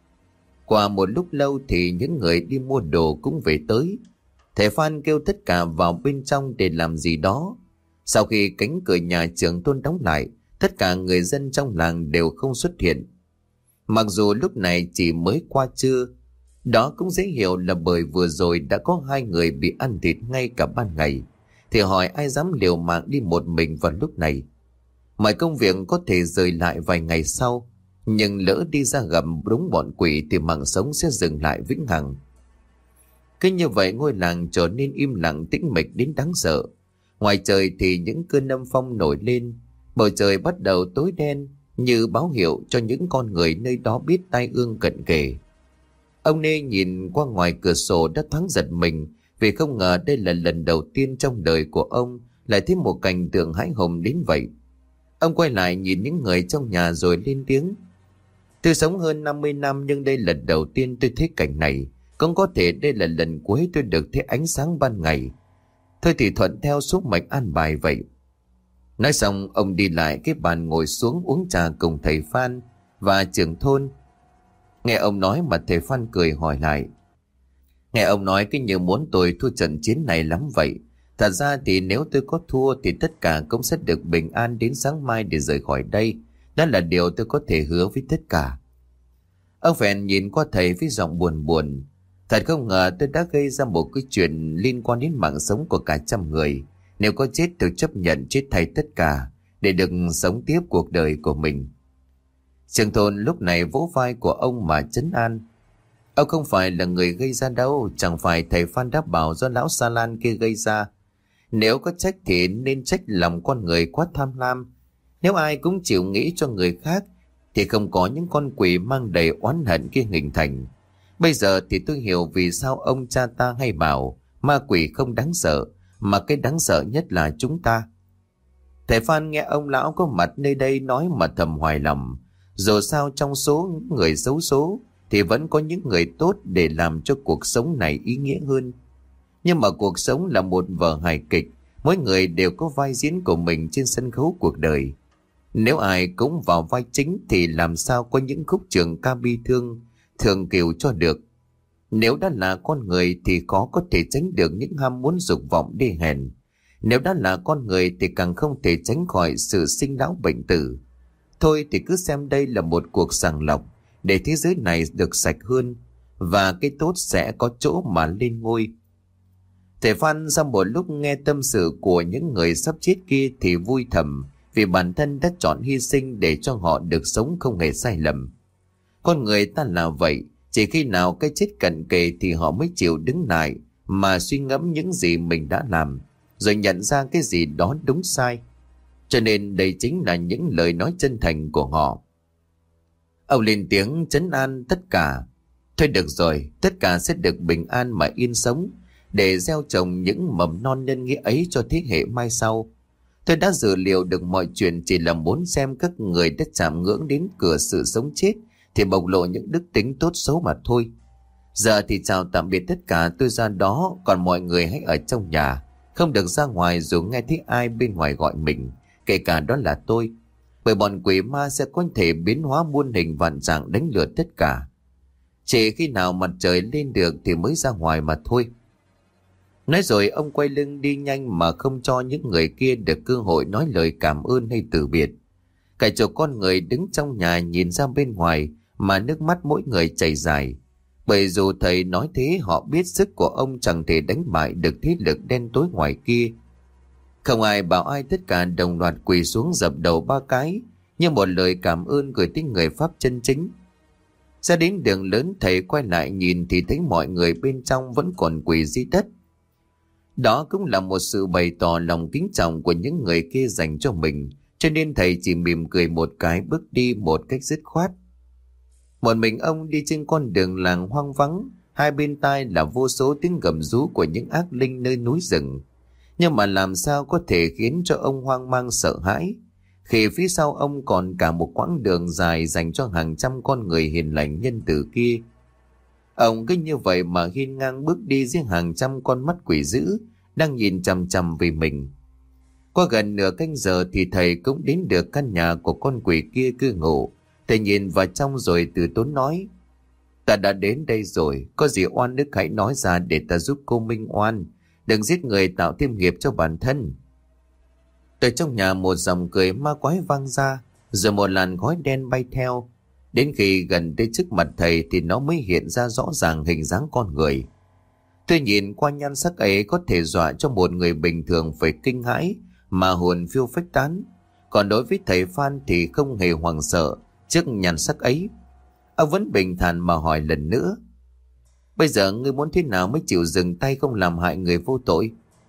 Qua một lúc lâu thì những người đi mua đồ cũng về tới. Thầy Phan kêu tất cả vào bên trong để làm gì đó. Sau khi cánh cửa nhà trưởng thôn đóng lại, tất cả người dân trong làng đều không xuất hiện. Mặc dù lúc này chỉ mới qua trưa, đó cũng dễ hiểu là bởi vừa rồi đã có hai người bị ăn thịt ngay cả ban ngày. Thì hỏi ai dám liều mạng đi một mình vào lúc này. Mọi công việc có thể rời lại vài ngày sau, nhưng lỡ đi ra gặp đúng bọn quỷ thì mạng sống sẽ dừng lại vĩnh hằng. Cứ như vậy ngôi làng trở nên im lặng tĩnh mịch đến đáng sợ. Ngoài trời thì những cơn âm phong nổi lên, bầu trời bắt đầu tối đen như báo hiệu cho những con người nơi đó biết tai ương cận kề. Ông Nê nhìn qua ngoài cửa sổ đã thoáng giật mình, vì không ngờ đây là lần đầu tiên trong đời của ông lại thấy một cảnh tượng hãi hùng đến vậy. Ông quay lại nhìn những người trong nhà rồi lên tiếng, tôi sống hơn năm mươi năm nhưng đây là lần đầu tiên tôi thấy cảnh này. Cũng có thể đây là lần cuối tôi được thấy ánh sáng ban ngày. Thôi thì thuận theo số mệnh an bài vậy. Nói xong ông đi lại cái bàn ngồi xuống uống trà cùng thầy Phan và trưởng thôn. Nghe ông nói mà thầy Phan cười hỏi lại, nghe ông nói cứ như muốn tôi thua trận chiến này lắm vậy. Thật ra thì nếu tôi có thua thì tất cả cũng sẽ được bình an đến sáng mai để rời khỏi đây. Đó là điều tôi có thể hứa với tất cả. Ông Phèn nhìn qua thầy với giọng buồn buồn. Thật không ngờ tôi đã gây ra một cái chuyện liên quan đến mạng sống của cả trăm người. Nếu có chết tôi chấp nhận chết thay tất cả để được sống tiếp cuộc đời của mình. Trưởng thôn lúc này vỗ vai của ông mà trấn an. Ông không phải là người gây ra đâu, chẳng phải thầy Phan đáp bảo do lão Sa Lan kia gây ra. Nếu có trách thì nên trách lòng con người quá tham lam. Nếu ai cũng chịu nghĩ cho người khác thì không có những con quỷ mang đầy oán hận kia hình thành. Bây giờ thì tôi hiểu vì sao ông cha ta hay bảo ma quỷ không đáng sợ, mà cái đáng sợ nhất là chúng ta. Thầy Phan nghe ông lão có mặt nơi đây nói mà thầm hoài lòng. Dù sao trong số người xấu số thì vẫn có những người tốt để làm cho cuộc sống này ý nghĩa hơn. Nhưng mà cuộc sống là một vở hài kịch, mỗi người đều có vai diễn của mình trên sân khấu cuộc đời. Nếu ai cũng vào vai chính thì làm sao có những khúc trường ca bi thương, thường kiều cho được. Nếu đã là con người thì khó có thể tránh được những ham muốn dục vọng đê hèn. Nếu đã là con người thì càng không thể tránh khỏi sự sinh lão bệnh tử. Thôi thì cứ xem đây là một cuộc sàng lọc để thế giới này được sạch hơn, và cái tốt sẽ có chỗ mà lên ngôi. Thầy Phan sau một lúc nghe tâm sự của những người sắp chết kia thì vui thầm, vì bản thân đã chọn hy sinh để cho họ được sống không hề sai lầm. Con người ta là vậy, chỉ khi nào cái chết cận kề thì họ mới chịu đứng lại mà suy ngẫm những gì mình đã làm, rồi nhận ra cái gì đó đúng sai. Cho nên đây chính là những lời nói chân thành của họ. Ông lên tiếng trấn an tất cả. Thôi được rồi, tất cả sẽ được bình an mà yên sống, để gieo trồng những mầm non nhân nghĩa ấy cho thế hệ mai sau. Tôi đã dự liệu được mọi chuyện, chỉ là muốn xem các người đã chạm ngưỡng đến cửa sự sống chết thì bộc lộ những đức tính tốt xấu mà thôi. Giờ thì chào tạm biệt tất cả, tôi ra đó, còn mọi người hãy ở trong nhà, không được ra ngoài dù nghe thấy ai bên ngoài gọi mình, kể cả đó là tôi. Bởi bọn quỷ ma sẽ có thể biến hóa muôn hình vạn trạng đánh lừa tất cả. Chỉ khi nào mặt trời lên được thì mới ra ngoài mà thôi. Nói rồi ông quay lưng đi nhanh mà không cho những người kia được cơ hội nói lời cảm ơn hay từ biệt. Cả chục con người đứng trong nhà nhìn ra bên ngoài mà nước mắt mỗi người chảy dài. Bởi dù thầy nói thế, họ biết sức của ông chẳng thể đánh bại được thế lực đen tối ngoài kia. Không ai bảo ai, tất cả đồng loạt quỳ xuống dập đầu ba cái như một lời cảm ơn gửi tới người Pháp chân chính. Ra đến đường lớn, thầy quay lại nhìn thì thấy mọi người bên trong vẫn còn quỳ dưới đất. Đó cũng là một sự bày tỏ lòng kính trọng của những người kia dành cho mình, cho nên thầy chỉ mỉm cười một cái bước đi một cách dứt khoát. Một mình ông đi trên con đường làng hoang vắng, hai bên tai là vô số tiếng gầm rú của những ác linh nơi núi rừng. Nhưng mà làm sao có thể khiến cho ông hoang mang sợ hãi, khi phía sau ông còn cả một quãng đường dài dành cho hàng trăm con người hiền lành nhân từ kia. Ông cứ như vậy mà hiên ngang bước đi dưới hàng trăm con mắt quỷ dữ đang nhìn chằm chằm về mình. Qua gần nửa canh giờ thì thầy cũng đến được căn nhà của con quỷ kia cư ngụ. Thầy nhìn vào trong rồi từ tốn nói: "Ta đã đến đây rồi, có gì oan đức hãy nói ra để ta giúp cô minh oan. Đừng giết người tạo thêm nghiệp cho bản thân." Từ trong nhà một dòng cười ma quái vang ra, rồi một làn khói đen bay theo. Đến khi gần tới trước mặt thầy thì nó mới hiện ra rõ ràng hình dáng con người. Tôi nhìn qua nhan sắc ấy có thể dọa cho một người bình thường phải kinh hãi mà hồn phiêu phách tán. Còn đối với thầy Phan thì không hề hoảng sợ trước nhan sắc ấy. Ông vẫn bình thản mà hỏi lần nữa: "Bây giờ ngươi muốn thế nào mới chịu dừng tay không làm hại người vô tội?"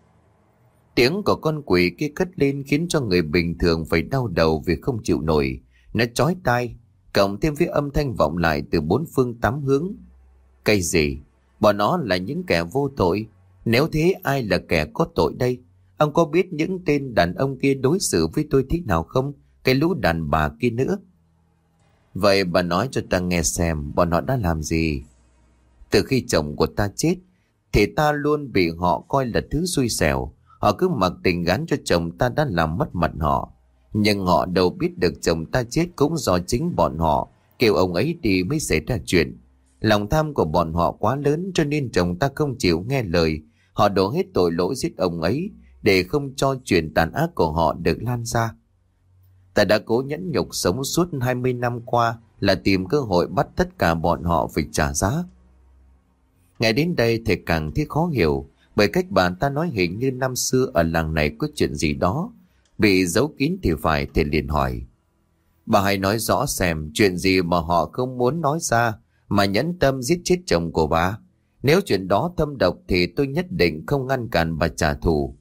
Tiếng của con quỷ kia cất lên khiến cho người bình thường phải đau đầu vì không chịu nổi. Nó chói tai, cộng thêm với âm thanh vọng lại từ bốn phương tám hướng: "Cái gì? Bọn nó là những kẻ vô tội. Nếu thế ai là kẻ có tội đây? Ông có biết những tên đàn ông kia đối xử với tôi thế nào không? Cái lũ đàn bà kia nữa." "Vậy bà nói cho ta nghe xem bọn họ đã làm gì?" "Từ khi chồng của ta chết thì ta luôn bị họ coi là thứ xui xẻo. Họ cứ mặc tình gán cho chồng ta đã làm mất mặt họ. Nhưng họ đâu biết được chồng ta chết cũng do chính bọn họ kêu ông ấy đi mới xảy ra chuyện. Lòng tham của bọn họ quá lớn cho nên chồng ta không chịu nghe lời. Họ đổ hết tội lỗi giết ông ấy để không cho chuyện tàn ác của họ được lan ra. Ta đã cố nhẫn nhục sống suốt hai mươi năm qua là tìm cơ hội bắt tất cả bọn họ phải trả giá." Ngày đến đây thầy càng thấy khó hiểu, bởi cách bà ta nói hình như năm xưa ở làng này có chuyện gì đó bị giấu kín thì phải. Thầy liền hỏi: "Bà hãy nói rõ xem chuyện gì mà họ không muốn nói ra mà nhẫn tâm giết chết chồng của bà. Nếu chuyện đó thâm độc thì tôi nhất định không ngăn cản bà trả thù."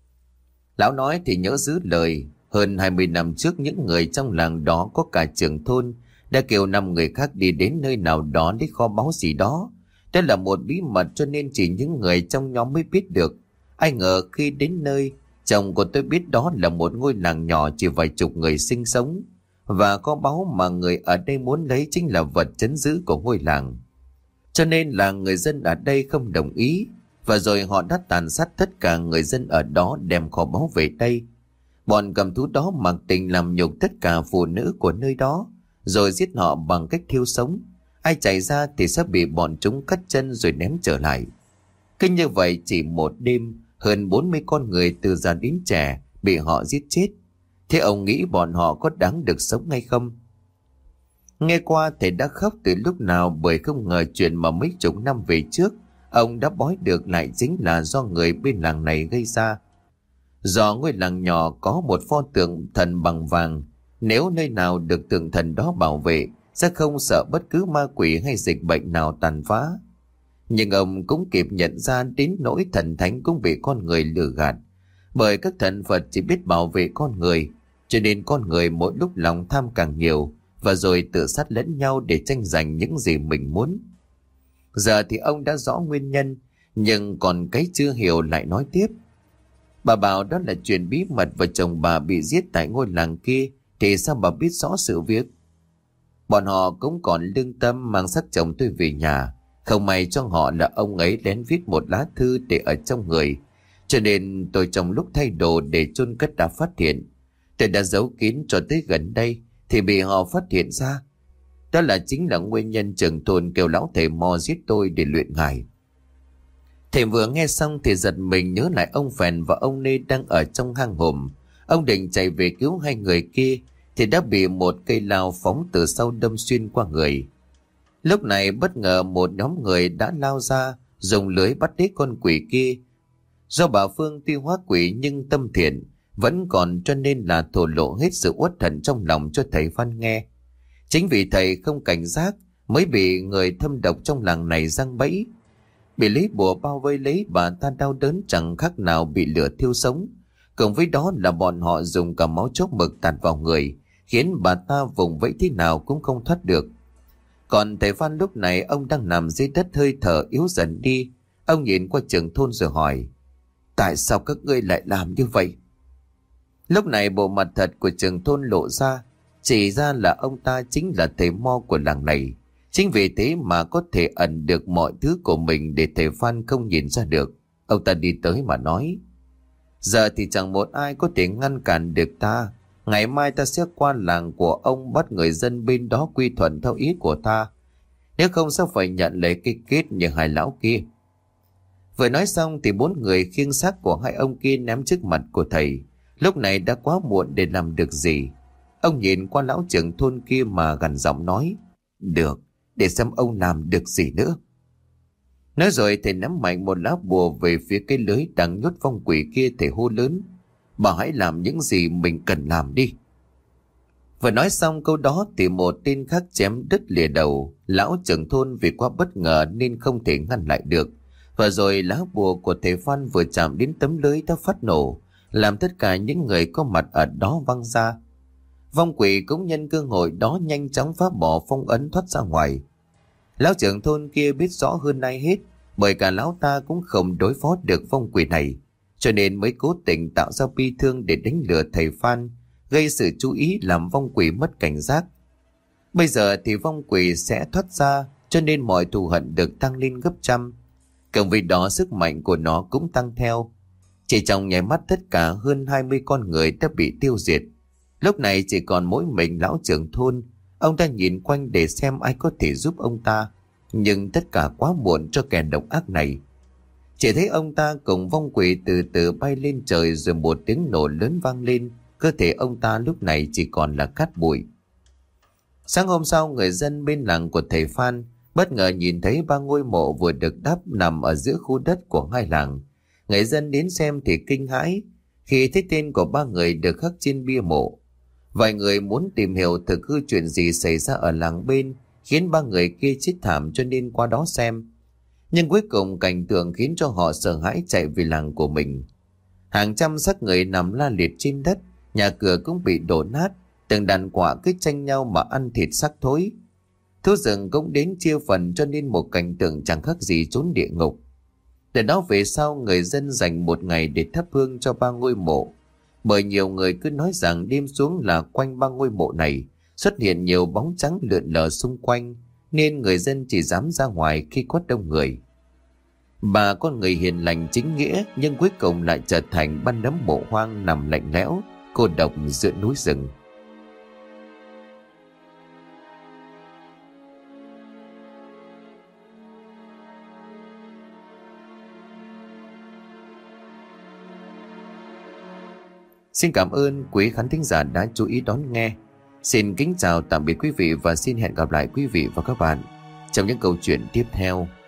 Lão nói thì nhớ giữ lời. Hơn hai mươi năm trước, những người trong làng đó có cả trưởng thôn đã kêu năm người khác đi đến nơi nào đó lấy kho báu gì đó. Đây là một bí mật cho nên chỉ những người trong nhóm mới biết được. Ai ngờ khi đến nơi, chồng của tôi biết đó là một ngôi làng nhỏ chỉ vài chục người sinh sống, và kho báu mà người ở đây muốn lấy chính là vật trấn giữ của ngôi làng. Cho nên là người dân ở đây không đồng ý, và rồi họ đã tàn sát tất cả người dân ở đó đem kho báu về đây. Bọn cầm thú đó mặc tình làm nhục tất cả phụ nữ của nơi đó, rồi giết họ bằng cách thiêu sống. Ai chạy ra thì sẽ bị bọn chúng cắt chân rồi ném trở lại. Cứ như vậy chỉ một đêm, hơn bốn mươi con người từ già đến trẻ bị họ giết chết. Thế ông nghĩ bọn họ có đáng được sống hay không? Nghe qua thầy đã khóc từ lúc nào, bởi không ngờ chuyện mà mấy chục năm về trước ông đã bói được lại chính là do người bên làng này gây ra. Do ngôi làng nhỏ có một pho tượng thần bằng vàng, nếu nơi nào được tượng thần đó bảo vệ sẽ không sợ bất cứ ma quỷ hay dịch bệnh nào tàn phá. Nhưng ông cũng kịp nhận ra đến nỗi thần thánh cũng bị con người lừa gạt, bởi các thần Phật chỉ biết bảo vệ con người, cho nên con người mỗi lúc lòng tham càng nhiều, và rồi tự sát lẫn nhau để tranh giành những gì mình muốn. Giờ thì ông đã rõ nguyên nhân, nhưng còn cái chưa hiểu lại nói tiếp. Bà bảo đó là chuyện bí mật và chồng bà bị giết tại ngôi làng kia, thì sao bà biết rõ sự việc? Bọn họ cũng còn lương tâm mang xác chồng tôi về nhà. Không may cho họ là ông ấy lén viết một lá thư để ở trong người, cho nên tôi trong lúc thay đồ để chôn cất đã phát hiện. Tôi đã giấu kín cho tới gần đây thì bị họ phát hiện ra. Đó là chính là nguyên nhân trưởng thôn kêu lão thầy Mo giết tôi để luyện ngài." Thầy vừa nghe xong thì giật mình nhớ lại ông Phèn và ông Nê đang ở trong hang hùm. Ông định chạy về cứu hai người kia thì đã bị một cây lao phóng từ sau đâm xuyên qua người. Lúc này bất ngờ một nhóm người đã lao ra dùng lưới bắt đế con quỷ kia. Do bà Phương tuy hóa quỷ nhưng tâm thiện vẫn còn, cho nên là thổ lộ hết sự uất hận trong lòng cho thầy Phan nghe. Chính vì thầy không cảnh giác mới bị người thâm độc trong làng này giăng bẫy. Bị lấy bùa bao vây lấy, bà ta đau đớn chẳng khác nào bị lửa thiêu sống. Cộng với đó là bọn họ dùng cả máu chốc mực tạt vào người, khiến bà ta vùng vẫy thế nào cũng không thoát được. Còn thầy Phan lúc này ông đang nằm dưới đất, hơi thở yếu dần đi. Ông nhìn qua trưởng thôn rồi hỏi: tại sao các ngươi lại làm như vậy? Lúc này bộ mặt thật của trưởng thôn lộ ra, chỉ ra là ông ta chính là thầy mo của làng này. Chính vì thế mà có thể ẩn được mọi thứ của mình để thầy Phan không nhìn ra được. Ông ta đi tới mà nói: giờ thì chẳng một ai có thể ngăn cản được ta. Ngày mai ta sẽ qua làng của ông, bắt người dân bên đó quy thuận theo ý của ta. Nếu không sẽ phải nhận lấy cái kết như hai lão kia. Vừa nói xong thì bốn người khiêng xác của hai ông kia ném trước mặt của thầy. Lúc này đã quá muộn để làm được gì. Ông nhìn qua lão trưởng thôn kia mà gằn giọng nói: được, để xem ông làm được gì nữa. Nói rồi thầy ném mạnh một lá bùa về phía cái lưới đang nhốt vong quỷ kia. Thầy hô lớn: bà hãy làm những gì mình cần làm đi. Vừa nói xong câu đó thì một tên khác chém đứt lìa đầu lão trưởng thôn, vì quá bất ngờ nên không thể ngăn lại được. Và rồi lá bùa của thầy Phan vừa chạm đến tấm lưới đã phát nổ, làm tất cả những người có mặt ở đó văng ra. Vong quỷ cũng nhân cơ hội đó nhanh chóng phá bỏ phong ấn thoát ra ngoài. Lão trưởng thôn kia biết rõ hơn ai hết, bởi cả lão ta cũng không đối phó được vong quỷ này, cho nên mới cố tình tạo ra bi thương để đánh lừa thầy Phan, gây sự chú ý làm vong quỷ mất cảnh giác. Bây giờ thì vong quỷ sẽ thoát ra, cho nên mọi thù hận được tăng lên gấp trăm. Cộng với đó sức mạnh của nó cũng tăng theo. Chỉ trong nháy mắt tất cả hơn hai mươi con người đã bị tiêu diệt. Lúc này chỉ còn mỗi mình lão trưởng thôn. Ông ta nhìn quanh để xem ai có thể giúp ông ta, nhưng tất cả quá muộn cho kẻ độc ác này. Chỉ thấy ông ta cùng vong quỷ từ từ bay lên trời, rồi một tiếng nổ lớn vang lên. Cơ thể ông ta lúc này chỉ còn là cát bụi. Sáng hôm sau, người dân bên làng của thầy Phan bất ngờ nhìn thấy ba ngôi mộ vừa được đắp nằm ở giữa khu đất của hai làng. Người dân đến xem thì kinh hãi khi thấy tên của ba người được khắc trên bia mộ. Vài người muốn tìm hiểu thực hư chuyện gì xảy ra ở làng bên khiến ba người kia chết thảm, cho nên qua đó xem. Nhưng cuối cùng cảnh tượng khiến cho họ sợ hãi chạy về làng của mình. Hàng trăm xác người nằm la liệt trên đất, nhà cửa cũng bị đổ nát, từng đàn quạ cứ tranh nhau mà ăn thịt xác thối. Thú rừng cũng đến chia phần, cho nên một cảnh tượng chẳng khác gì chốn địa ngục. Từ đó về sau, người dân dành một ngày để thắp hương cho ba ngôi mộ. Bởi nhiều người cứ nói rằng đêm xuống là quanh ba ngôi mộ này xuất hiện nhiều bóng trắng lượn lờ xung quanh, nên người dân chỉ dám ra ngoài khi có đông người. Bà con người hiền lành chính nghĩa, nhưng cuối cùng lại trở thành ban nấm mộ hoang nằm lạnh lẽo, cô độc giữa núi rừng. Xin cảm ơn quý khán thính giả đã chú ý đón nghe. Xin kính chào tạm biệt quý vị và xin hẹn gặp lại quý vị và các bạn trong những câu chuyện tiếp theo.